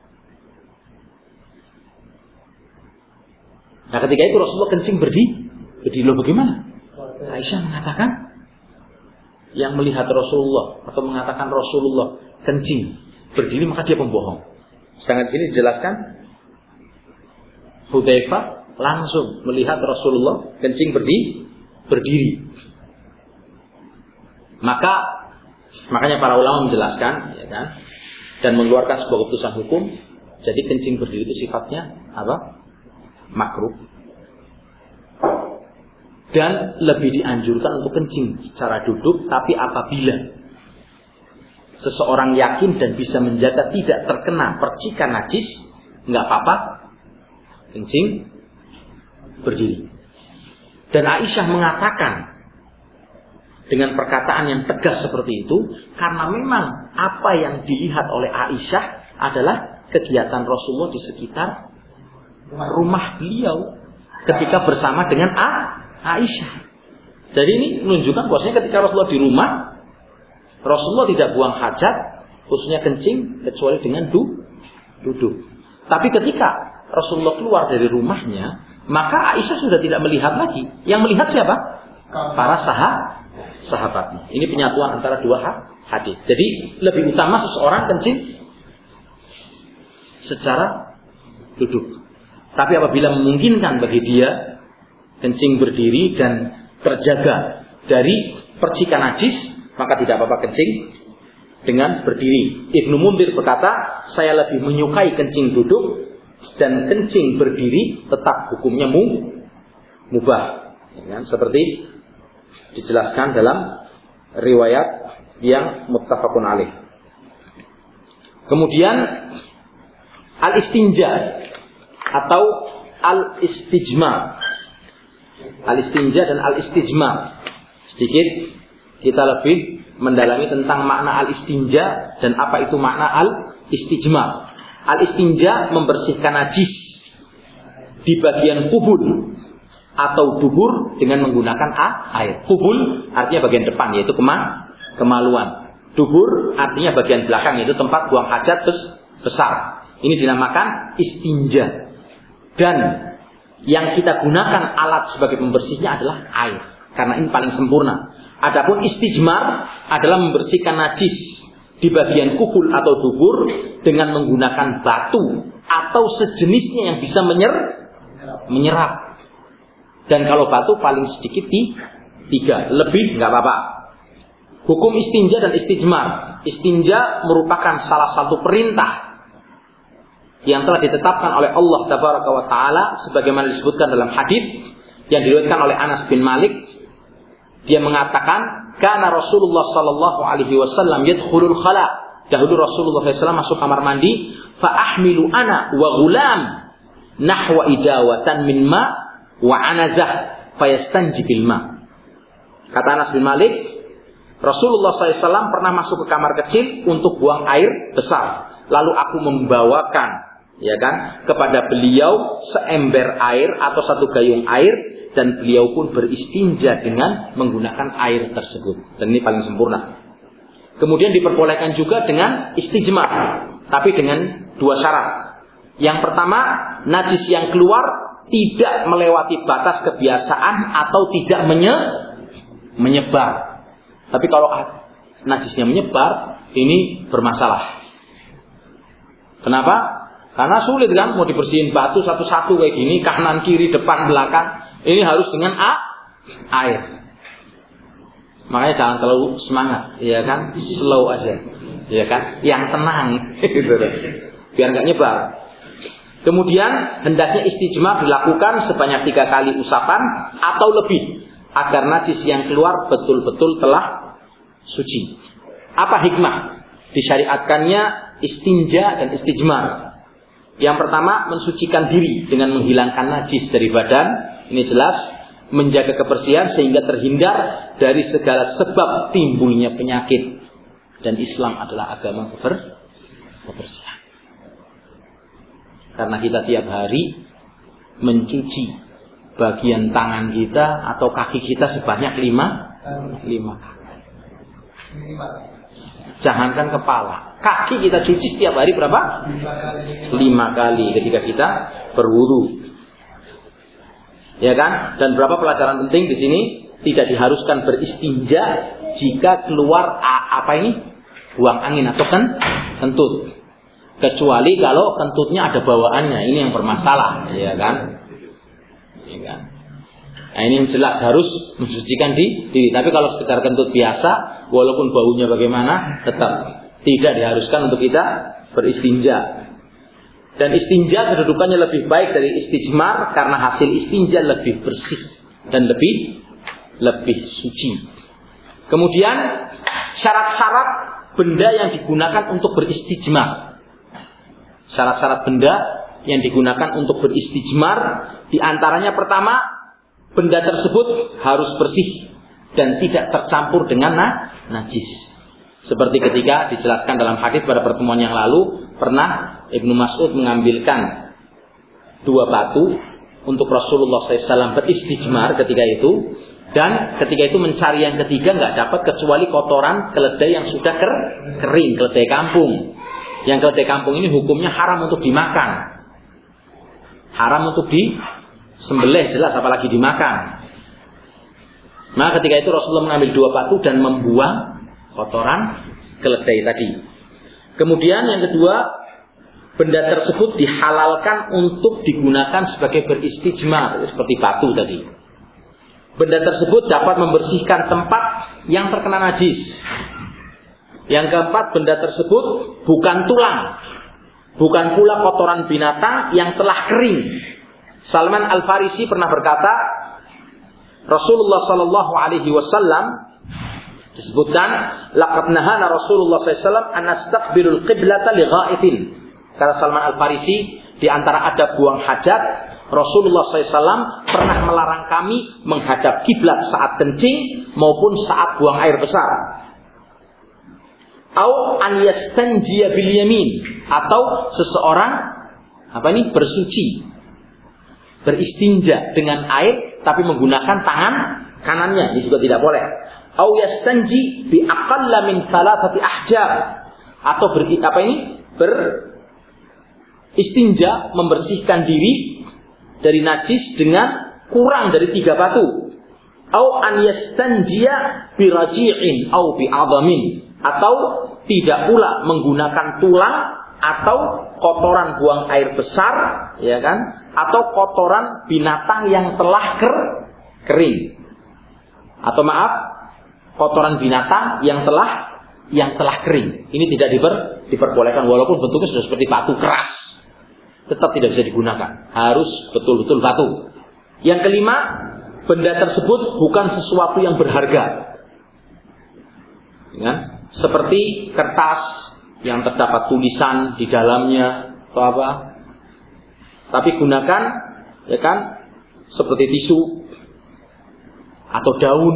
Nah, ketika itu Rasulullah kencing berdiri. Berdiri, loh bagaimana? Aisyah mengatakan, yang melihat Rasulullah atau mengatakan Rasulullah kencing berdiri maka dia pembohong. Sedangkan di sini dijelaskan Hudzaifah langsung melihat Rasulullah kencing berdiri, berdiri. Maka makanya para ulama menjelaskan, ya kan, dan mengeluarkan sebuah keputusan hukum. Jadi kencing berdiri itu sifatnya apa? Makruh. Dan lebih dianjurkan untuk kencing secara duduk, tapi apabila seseorang yakin dan bisa menjaga tidak terkena percikan najis, nggak apa-apa kencing berdiri. Dan Aisyah mengatakan dengan perkataan yang tegas seperti itu karena memang apa yang dilihat oleh Aisyah adalah kegiatan Rasulullah di sekitar rumah beliau ketika bersama dengan A, Aisyah. Jadi ini menunjukkan bahwasanya ketika Rasulullah di rumah, Rasulullah tidak buang hajat, khususnya kencing, kecuali dengan du, duduk. Tapi ketika Rasulullah keluar dari rumahnya, maka Aisyah sudah tidak melihat lagi. Yang melihat siapa? Para sahabat, sahabatnya. Ini penyatuan antara dua hadis. Jadi lebih utama seseorang kencing secara duduk. Tapi apabila memungkinkan bagi dia kencing berdiri dan terjaga dari percikan najis, maka tidak apa-apa kencing dengan berdiri. Ibnu Munzir berkata, saya lebih menyukai kencing duduk dan kencing berdiri tetap hukumnya mu, mubah. Ya, seperti dijelaskan dalam riwayat yang muttafaqun alaih. Kemudian al-istinja atau al-istijma. Al-istinja dan al-istijma. Sedikit kita lebih mendalami tentang makna al-istinja dan apa itu makna al-istijma. Al-istinja membersihkan najis di bagian kubul atau dubur dengan menggunakan air. Kubul artinya bagian depan, yaitu kema, kemaluan. Dubur artinya bagian belakang, yaitu tempat buang hajat besar. Ini dinamakan istinja. Dan yang kita gunakan alat sebagai pembersihnya adalah air, karena ini paling sempurna. Adapun istijmar adalah membersihkan najis di bagian kubul atau dubur dengan menggunakan batu atau sejenisnya yang bisa menyer, menyerap. Dan kalau batu paling sedikit di tiga, lebih nggak apa-apa. Hukum istinja dan istijmar. Istinja merupakan salah satu perintah yang telah ditetapkan oleh Allah Tabaraka wa Ta'ala sebagaimana disebutkan dalam hadis yang diriwayatkan oleh Anas bin Malik. Dia mengatakan, "Kana Rasulullah sallallahu alaihi wasallam yadkhulul khala." Dahulu Rasulullah sallallahu alaihi wasallam masuk kamar mandi, fa ahmilu ana wa ghulam nahwa idawatan min ma wa anazah fayastanji bil ma. Kata Anas bin Malik, Rasulullah sallallahu alaihi wasallam pernah masuk ke kamar kecil untuk buang air besar. Lalu aku membawakan, ya kan, kepada beliau seember air atau satu gayung air, dan beliau pun beristinja dengan menggunakan air tersebut. Dan ini paling sempurna. Kemudian diperbolehkan juga dengan istijmar, tapi dengan dua syarat. Yang pertama, najis yang keluar tidak melewati batas kebiasaan atau tidak menye, menyebar. Tapi kalau najisnya menyebar, ini bermasalah. Kenapa? Karena sulit kan, mau dibersihin batu satu-satu kayak gini, kanan, kiri, depan, belakang. Ini harus dengan a, air. Makanya jangan terlalu semangat, ya kan? Slow aja, ya kan? Yang tenang, gitu, biar nggak nyebar. Kemudian hendaknya istijmar dilakukan sebanyak tiga kali usapan atau lebih, agar najis yang keluar betul-betul telah suci. Apa hikmah disyariatkannya istinja dan istijmar? Yang pertama, mensucikan diri dengan menghilangkan najis dari badan. Ini jelas menjaga kebersihan sehingga terhindar dari segala sebab timbulnya penyakit. Dan Islam adalah agama keber- kebersihan. Karena kita tiap hari mencuci bagian tangan kita atau kaki kita sebanyak lima, lima kali. Jangankan kepala, kaki kita cuci setiap hari berapa? Lima kali ketika kita berwudu. Ya kan? Dan berapa pelajaran penting di sini? tidak diharuskan beristinja jika keluar apa ini? Buang angin atau kan kentut. Kecuali kalau kentutnya ada bawaannya, ini yang bermasalah, ya kan? Ya kan? Nah, ini yang jelas harus mensucikan di diri. Tapi kalau sekedar kentut biasa, walaupun baunya bagaimana, tetap tidak diharuskan untuk kita beristinja. Dan istinja kedudukannya lebih baik dari istijmar karena hasil istinja lebih bersih dan lebih lebih suci. Kemudian syarat-syarat benda yang digunakan untuk beristijmar. Syarat-syarat benda yang digunakan untuk beristijmar, di antaranya pertama, benda tersebut harus bersih dan tidak tercampur dengan najis. Seperti ketika dijelaskan dalam hadis pada pertemuan yang lalu, pernah Ibnu Mas'ud mengambilkan dua batu untuk Rasulullah shallallahu alaihi wasallam beristijmar ketika itu, dan ketika itu mencari yang ketiga nggak dapat kecuali kotoran keledai yang sudah ker kering, keledai kampung. Yang keledai kampung ini hukumnya haram untuk dimakan, haram untuk disembelih jelas, apalagi dimakan. Nah ketika itu Rasulullah mengambil dua batu dan membuang kotoran keledai tadi. Kemudian yang kedua, benda tersebut dihalalkan untuk digunakan sebagai beristijmar, seperti batu tadi. Benda tersebut dapat membersihkan tempat yang terkena najis. Yang keempat, benda tersebut bukan tulang, bukan pula kotoran binatang yang telah kering. Salman Al-Farisi pernah berkata, Rasulullah Sallallahu Alaihi Wasallam disebutkan, laqad nahana Rasulullah Sallallahu Alaihi Wasallam an nastaqbilul qiblata li ghaitin. Kata Salman Al-Farisi, di antara adab buang hajat, Rasulullah shallallahu alaihi wasallam pernah melarang kami menghadap kiblat saat kencing maupun saat buang air besar. Au an yastanjiya bil yamin, atau seseorang apa ini bersuci, beristinja dengan air tapi menggunakan tangan kanannya, ini juga tidak boleh. Au yastanji bi aqalla min thalathati ahjar, atau ber, apa ini beristinja membersihkan diri dari najis dengan kurang dari tiga batu. Au an yastanjiya bi raji'in au bi 'adhamin, atau tidak pula menggunakan tulang atau kotoran buang air besar, ya kan? Atau kotoran binatang yang telah ker kering. Atau maaf, kotoran binatang yang telah yang telah kering. Ini tidak diper, diperbolehkan walaupun bentuknya sudah seperti batu keras. Tetap tidak bisa digunakan. Harus betul-betul batu. Yang kelima, benda tersebut bukan sesuatu yang berharga. Ya? Seperti kertas yang terdapat tulisan di dalamnya atau apa. Tapi gunakan, ya kan, seperti tisu atau daun,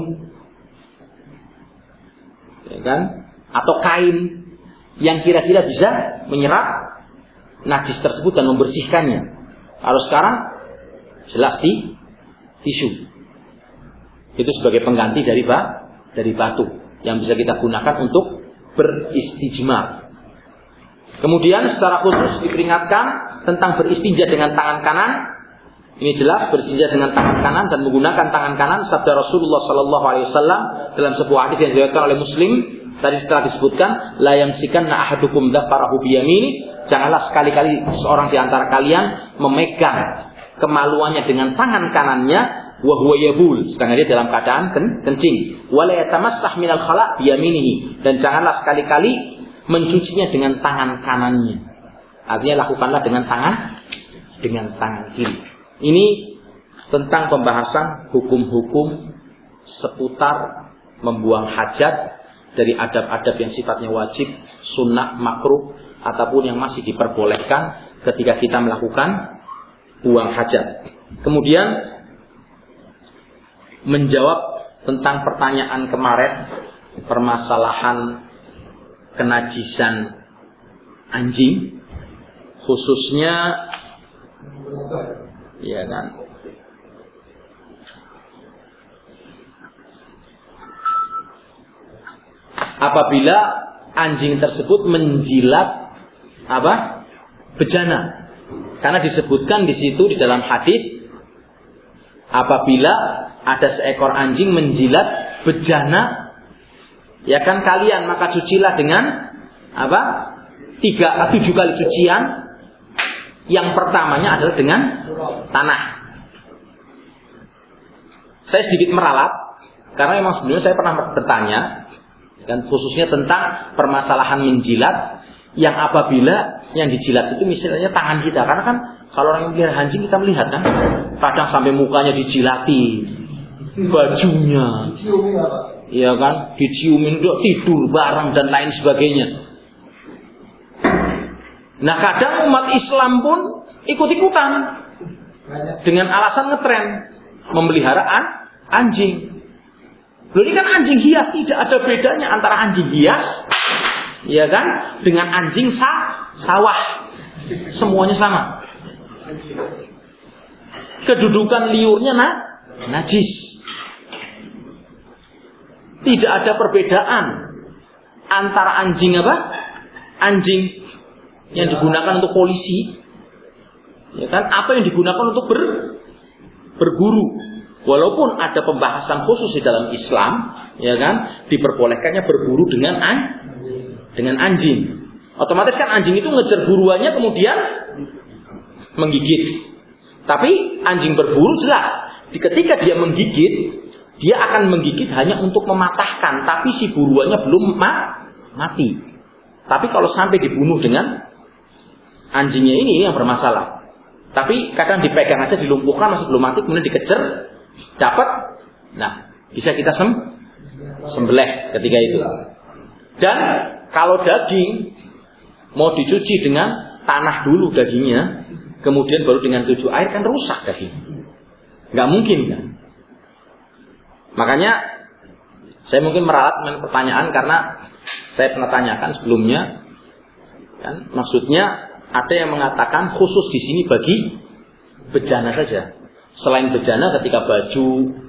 ya kan, atau kain yang kira-kira bisa menyerap najis tersebut dan membersihkannya. Kalau sekarang jelas di tisu. Itu sebagai pengganti dari ba, dari batu yang bisa kita gunakan untuk beristijmar. Kemudian secara khusus diperingatkan tentang beristinja dengan tangan kanan. Ini jelas beristinja dengan tangan kanan dan menggunakan tangan kanan. Sabda Rasulullah Sallallahu Alaihi Wasallam dalam sebuah hadis yang diriwayatkan oleh Muslim. Tadi setelah disebutkan, la yamsikanna ahadukum dhafarahu biyamini. Janganlah sekali-kali seorang di antara kalian memegang kemaluannya dengan tangan kanannya, wa huwa yabul, sedangkan dia dalam keadaan kencing. Wa la yatamassah minal khala' biyaminihi, dan janganlah sekali-kali mencucinya dengan tangan kanannya. Artinya lakukanlah dengan tangan dengan tangan kiri. Ini tentang pembahasan hukum-hukum seputar membuang hajat, dari adab-adab yang sifatnya wajib, sunnah, makruh, ataupun yang masih diperbolehkan ketika kita melakukan buang hajat. Kemudian menjawab tentang pertanyaan kemarin, permasalahan kenajisan anjing, khususnya, ya kan, apabila anjing tersebut menjilat apa? Bejana. Karena disebutkan di situ di dalam hadis, apabila ada seekor anjing menjilat bejana, ya kan kalian, maka cucilah dengan apa? Tiga atau tujuh kali cucian. Yang pertamanya adalah dengan tanah. Saya sedikit meralat karena memang sebelumnya saya pernah bertanya, dan khususnya tentang permasalahan menjilat yang apabila yang dijilat itu misalnya tangan kita, karena kan kalau orang yang pelihara anjing kita melihat kan, kadang sampai mukanya dijilati, bajunya, iya kan, diciumin, tidur bareng dan lain sebagainya. Nah kadang umat Islam pun ikut-ikutan dengan alasan ngetren memelihara anjing. Loh, ini kan anjing hias, tidak ada bedanya antara anjing hias, ya kan, dengan anjing sa sawah. Semuanya sama. Kedudukan liurnya nah, najis. Tidak ada perbedaan antara anjing apa? Anjing yang digunakan untuk polisi, ya kan, apa yang digunakan untuk ber, berburu. Walaupun ada pembahasan khusus di dalam Islam, ya kan, diperbolehkannya berburu dengan an, dengan anjing. Otomatis kan anjing itu ngejar buruannya kemudian menggigit. Tapi anjing berburu jelas, ketika dia menggigit, dia akan menggigit hanya untuk mematahkan, tapi si buruannya belum ma mati. Tapi kalau sampai dibunuh dengan anjingnya ini yang bermasalah. Tapi kadang dipegang aja, dilumpuhkan masih belum mati, kemudian dikejar, dapat, nah bisa kita sem sembelih ketika itu. Dan kalau daging mau dicuci dengan tanah dulu dagingnya, kemudian baru dengan tujuh air, kan rusak daging, nggak mungkin kan. Makanya saya mungkin meralat dengan pertanyaan karena saya pernah tanyakan sebelumnya, kan, maksudnya ada yang mengatakan khusus di sini bagi bejana saja. Selain bejana ketika baju,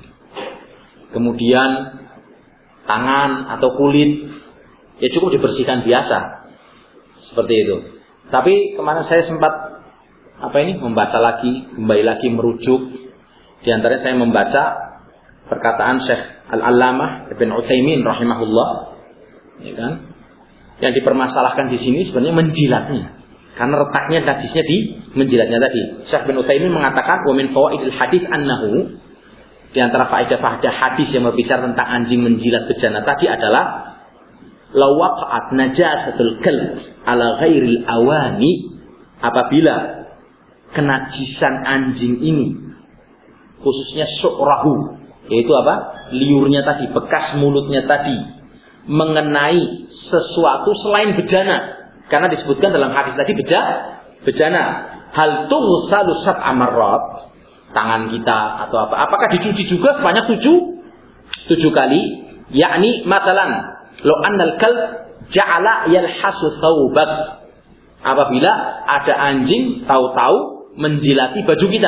kemudian tangan atau kulit, ya cukup dibersihkan biasa. Seperti itu. Tapi kemarin saya sempat apa ini membaca lagi, kembali lagi merujuk. Di antaranya saya membaca perkataan Syekh Al-Allamah Ibn Utsaimin rahimahullah, ya kan? Yang dipermasalahkan di sini sebenarnya menjilatnya. Karena letaknya najisnya di menjilatnya tadi. Syekh bin Utsaimin mengatakan wa min fawaidil hadits annahu, di antara faedah-faedah hadis yang berbicara tentang anjing menjilat bejana tadi adalah law waqa'at najasatul kalb ala ghairil awani, apabila kenajisan anjing ini khususnya syu'rahu, yaitu apa? Liurnya tadi, bekas mulutnya tadi mengenai sesuatu selain bejana. Karena disebutkan dalam hadis tadi beja, bejana. Hal tughsalu sab'a marrat, tangan kita atau apa, apakah dicuci juga sebanyak tujuh tujuh kali? Yakni matalan law annal kalb ja'ala yalhasu thawbak, apabila ada anjing tahu-tahu menjilati baju kita,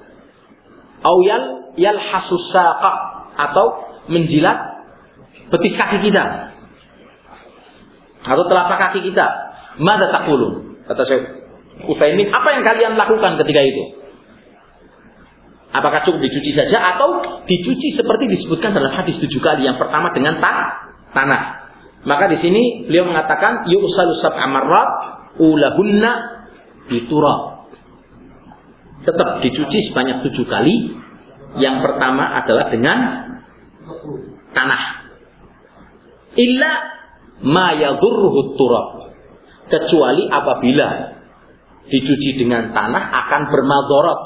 au yal yalhasu saqa, atau menjilat betis kaki kita atau telapak kaki kita. Mada taqulun, kata Syekh Utsaimin, apa yang kalian lakukan ketika itu? Apakah cukup dicuci saja atau dicuci seperti disebutkan dalam hadis tujuh kali? Yang pertama dengan ta tanah. Maka di sini beliau mengatakan yusalu sab'a marrat ulahunna biturab. Tetap dicuci sebanyak tujuh kali. Yang pertama adalah dengan tanah. Illa ma yadurruhu turab, kecuali apabila dicuci dengan tanah akan bermadharat.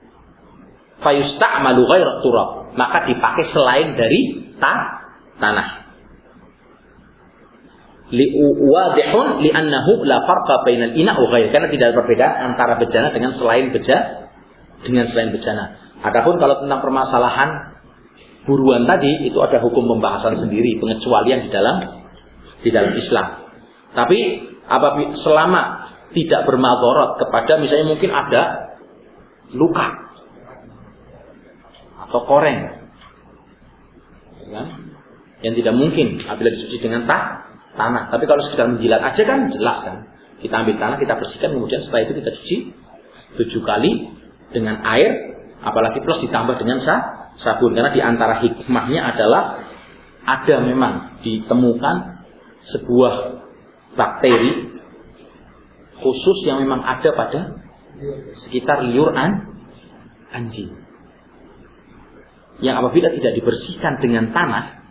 Fayusta'malu ghairat turab, maka dipakai selain dari ta tanah. Li wadihun li'annahu la farqa bainal ina' wa ghair, karena tidak ada perbedaan antara bejana dengan selain beja dengan selain bejana. Adapun kalau tentang permasalahan buruan tadi, itu ada hukum pembahasan sendiri, pengecualian di dalam di dalam Islam. Tapi apabila selama tidak bermadharat kepada, misalnya mungkin ada luka atau koreng, ya, yang tidak mungkin apabila dicuci dengan ta tanah. Tapi kalau sekedar menjilat aja kan jelas kan, kita ambil tanah, kita bersihkan, kemudian setelah itu kita cuci tujuh kali dengan air, Apalagi plus ditambah dengan sabun. Karena di antara hikmahnya adalah ada memang ditemukan sebuah bakteri khusus yang memang ada pada sekitar liur an, anjing. Yang apabila tidak dibersihkan dengan tanah,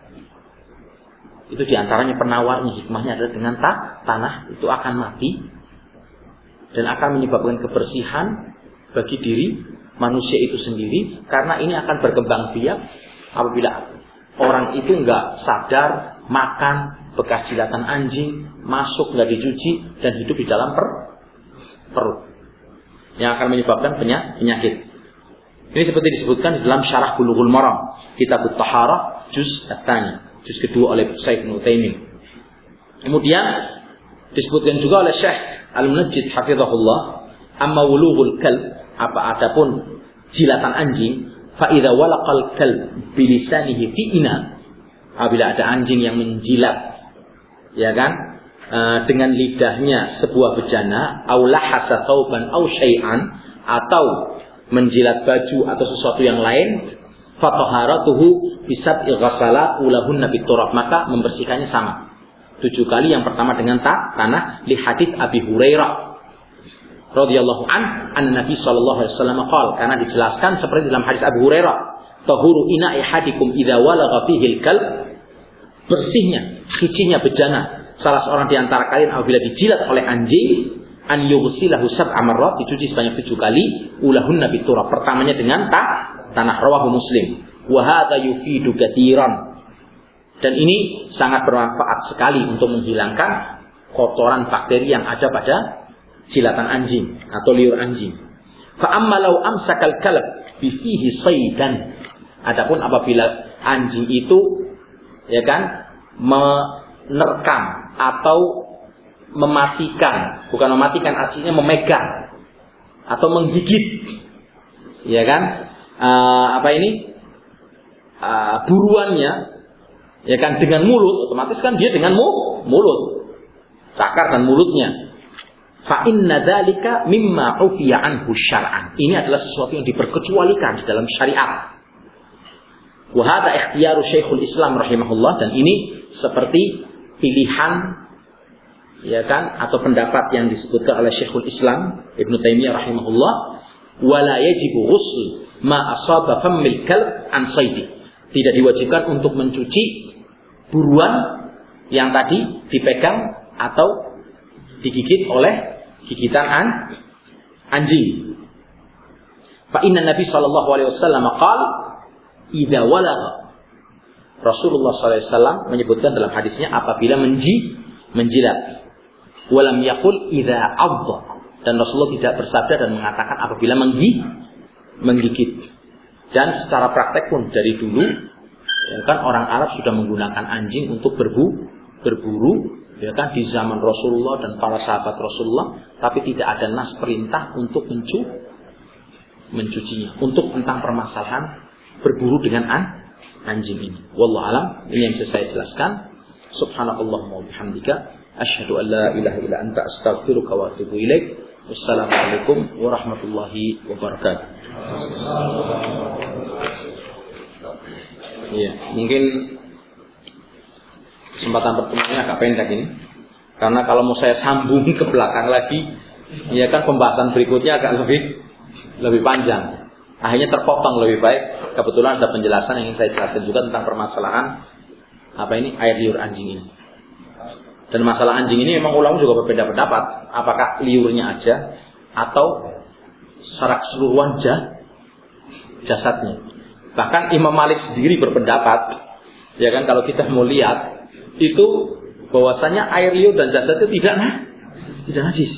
itu diantaranya penawarnya, hikmahnya adalah dengan ta, tanah itu akan mati dan akan menyebabkan kebersihan bagi diri manusia itu sendiri, karena ini akan berkembang biak apabila orang itu enggak sadar makan bekas jilatan anjing, masuk enggak dicuci dan hidup di dalam per, perut, yang akan menyebabkan penyakit. Ini seperti disebutkan di dalam Syarah Bulughul Maram, Kitabut Taharah, juz at-tsani, juz kedua oleh Syaikh Ibnu Utsaimin. Kemudian disebutkan juga oleh Syekh Al-Munajjid hafizahullah, amma wulughul kalb, apa adapun jilatan anjing, fa idza walaqal kalb bilisanihi fi ina, apabila ada anjing yang menjilat, ya kan, e, dengan lidahnya sebuah bejana, au lahasa thawban au syai'an, atau menjilat baju atau sesuatu yang lain, fa taharatuhu bisab'i ghasalat ulahunna biturab, maka membersihkannya sama tujuh kali. Yang pertama dengan ta, tanah, li hadits Abi Hurairah radhiyallahu an an Nabi sallallahu alaihi wasallam qala, karena dijelaskan seperti dalam hadis Abu Hurairah, tahuru ina'i hadikum idza walagha fihi al-kalb, bersihnya cucinya bejana salah seorang di antara kalian apabila dijilat oleh anjing, an yughsilahu sab'a marrat, dicuci sebanyak tujuh kali, ulahunna biturab, pertamanya dengan ta, tanah, rawahu Muslim. Wa hadza yufidu katsiran, dan ini sangat bermanfaat sekali untuk menghilangkan kotoran bakteri yang ada pada jilatan anjing atau liur anjing. Fa amma law amsakal kalb bi fihi saydan, adapun apabila anjing itu, ya kan, menerkam atau mematikan, bukan mematikan, artinya memegang atau menggigit, ya kan, uh, apa ini uh, buruannya, ya kan, dengan mulut, otomatis kan dia dengan mu, mulut, cakar dan mulutnya. Fa inna dzalika mimma ufiya anhu syar'an, ini adalah sesuatu yang diperkecualikan di dalam syariat. Wa hadza ikhtiyaru Syekhul Islam rahimahullah, dan ini seperti pilihan, ya kan, atau pendapat yang disebutkan oleh Syekhul Islam Ibnu Taimiyah rahimahullah, wala yajibu ghusl ma asaba fammil kalb an saydi, tidak diwajibkan untuk mencuci buruan yang tadi dipegang atau digigit oleh gigitan an, anjing. Fa inna Nabi sallallahu alaihi wasallam qala idza walagha, Rasulullah sallallahu alaihi wasallam menyebutkan dalam hadisnya apabila menji menjilat, walam yaqul idza adha, dan Rasulullah tidak bersabda dan mengatakan apabila menggi menggigit. Dan secara praktek pun dari dulu, ya kan, orang Arab sudah menggunakan anjing untuk berbu berburu, ya kan, di zaman Rasulullah dan para sahabat Rasulullah, tapi tidak ada nas perintah untuk mencu mencucinya, untuk tentang permasalahan berburu dengan an anjing ini. Wallahu alam, ini yang bisa saya jelaskan. Subhanakallahumma wa bihamdika, asyhadu an la ilaha illa anta, astaghfiruka wa atubu ilaik. Wassalamualaikum warahmatullahi wabarakatuh. Iya, mungkin kesempatan pertemuannya agak pendek ini, karena kalau mau saya sambung ke belakang lagi, ya kan, pembahasan berikutnya agak lebih lebih panjang. Akhirnya terpotong lebih baik. Kebetulan ada penjelasan yang ingin saya jelaskan juga tentang permasalahan apa ini air liur anjing ini. Dan masalah anjing ini memang ulama juga berbeda pendapat, apakah liurnya aja atau secara keseluruhan jasadnya. Bahkan Imam Malik sendiri berpendapat, ya kan, kalau kita mau lihat itu bahwasanya air liur dan jasad itu tidak nah, tidak najis.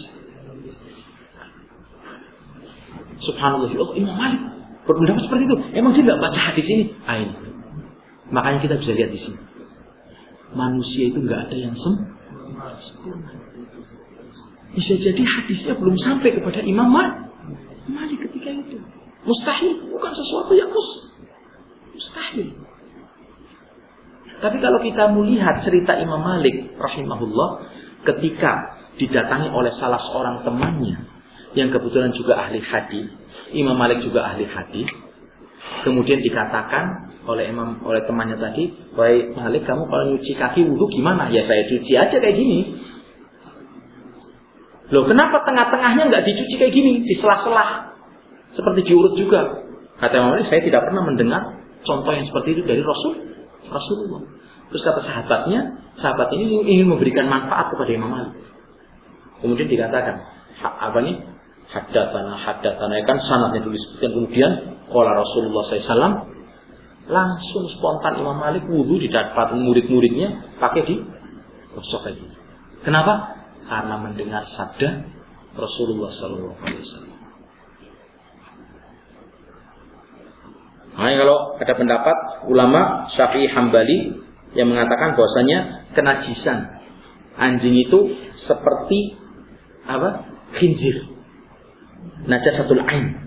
Subhanallah, oh, Imam Malik berpendapat seperti itu. Emang dia nggak baca hadis ini? Ah, ini. Makanya kita bisa lihat di sini. Manusia itu nggak ada yang sempurna. Bisa jadi hadisnya belum sampai kepada Imam Malik ketika itu. Mustahil, bukan sesuatu yang mustahil. Tapi kalau kita melihat cerita Imam Malik rahimahullah, ketika didatangi oleh salah seorang temannya yang kebetulan juga ahli hadis, Imam Malik juga ahli hadis. Kemudian dikatakan oleh imam oleh temannya tadi, "Wahai Malik, kamu kalau nyuci kaki wudu gimana?" "Ya saya cuci aja kayak gini." "Loh, kenapa tengah-tengahnya nggak dicuci kayak gini, di sela-sela seperti diurut juga?" Kata Imam Malik, "Saya tidak pernah mendengar contoh yang seperti itu dari Rasul Rasulullah." Terus kata sahabatnya, sahabat ini ingin memberikan manfaat kepada Imam Malik. Kemudian dikatakan, apa nih? Haddatsana, haddatsana, kan sanadnya dulu disebutkan. Kemudian qala Rasulullah sallallahu alaihi wasallam, langsung spontan Imam Malik wudu didapat murid-muridnya pakai di gosok lagi. Kenapa? Karena mendengar sabda Rasulullah sallallahu alaihi wasallam. Nah, kalau ada pendapat ulama Syafi'i Hambali yang mengatakan bahwasanya kenajisan anjing itu seperti apa? Khinzir. Najasatul ain.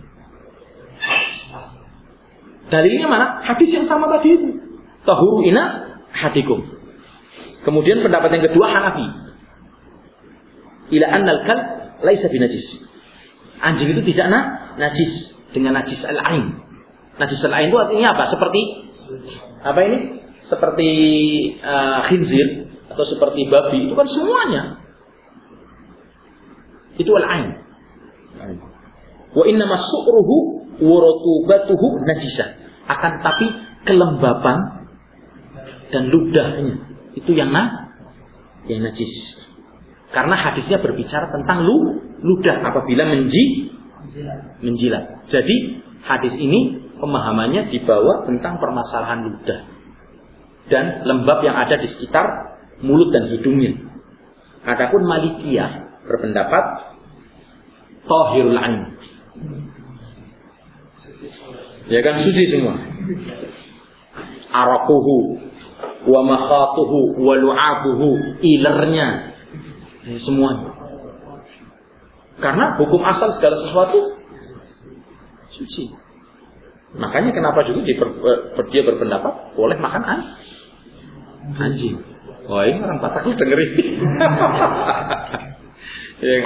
Dalilnya mana? Hadis yang sama tadi itu. Tahuru ina hadikum. Kemudian pendapat yang kedua Hanafi. Ila annal kal laisa binajis. Anjing itu tidak na, najis dengan najis al-ain. Najis al-ain itu artinya apa? Seperti apa ini? Seperti uh, khinzir atau seperti babi, itu kan semuanya. Itu al-ain. Wa inna masu'ruhu wa rutubatuhu najisah. Akan tapi kelembapan dan ludahnya itu yang na, yang najis. Karena hadisnya berbicara tentang lu, ludah apabila menji, menjilat. Jadi hadis ini pemahamannya dibawa tentang permasalahan ludah dan lembab yang ada di sekitar mulut dan hidungnya. Adapun Malikiyah berpendapat tahirul ain. Ya kan, suci semua. Araquhu wa makhatuhu wa lu'abuhu, ilernya, ya, semuanya. Karena hukum asal segala sesuatu suci. Makanya kenapa juga dia, ber, dia berpendapat boleh makan anjing. Wah, ini orang Batak lu dengerin. Ya.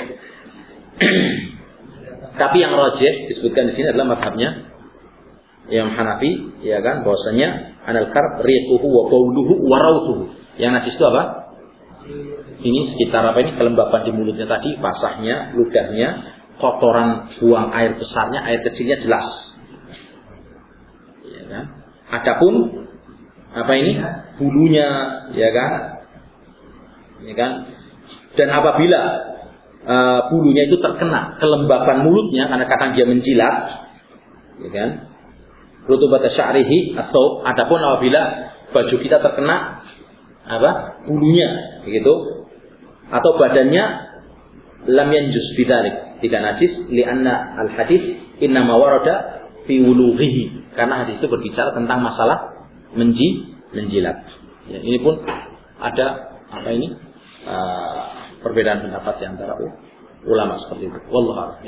Tapi yang rajih disebutkan di sini adalah mazhabnya Imam Hanafi, ya kan, bahwasanya anal karb riquhu wa qawluhu wa rawtuhu. Yang najis itu apa? Ini sekitar apa ini? Kelembapan di mulutnya tadi, basahnya, ludahnya, kotoran buang air besarnya, air kecilnya jelas. Ya kan? Adapun apa ini? Bulunya, ya kan? Ya kan? Dan apabila uh, bulunya itu terkena kelembapan mulutnya karena kadang dia menjilat, ya kan? Rutubat sya'rihi, atau adapun apabila baju kita terkena apa? Bulunya, begitu. Atau badannya lam yanjus bidzalik, tidak najis, li'anna al-hadis innama warada fi wulughihi, karena hadis itu berbicara tentang masalah menji menjilat. Ya, ini pun ada apa ini? Uh, perbedaan pendapat di antara ulama seperti itu. Wallahu a'lam.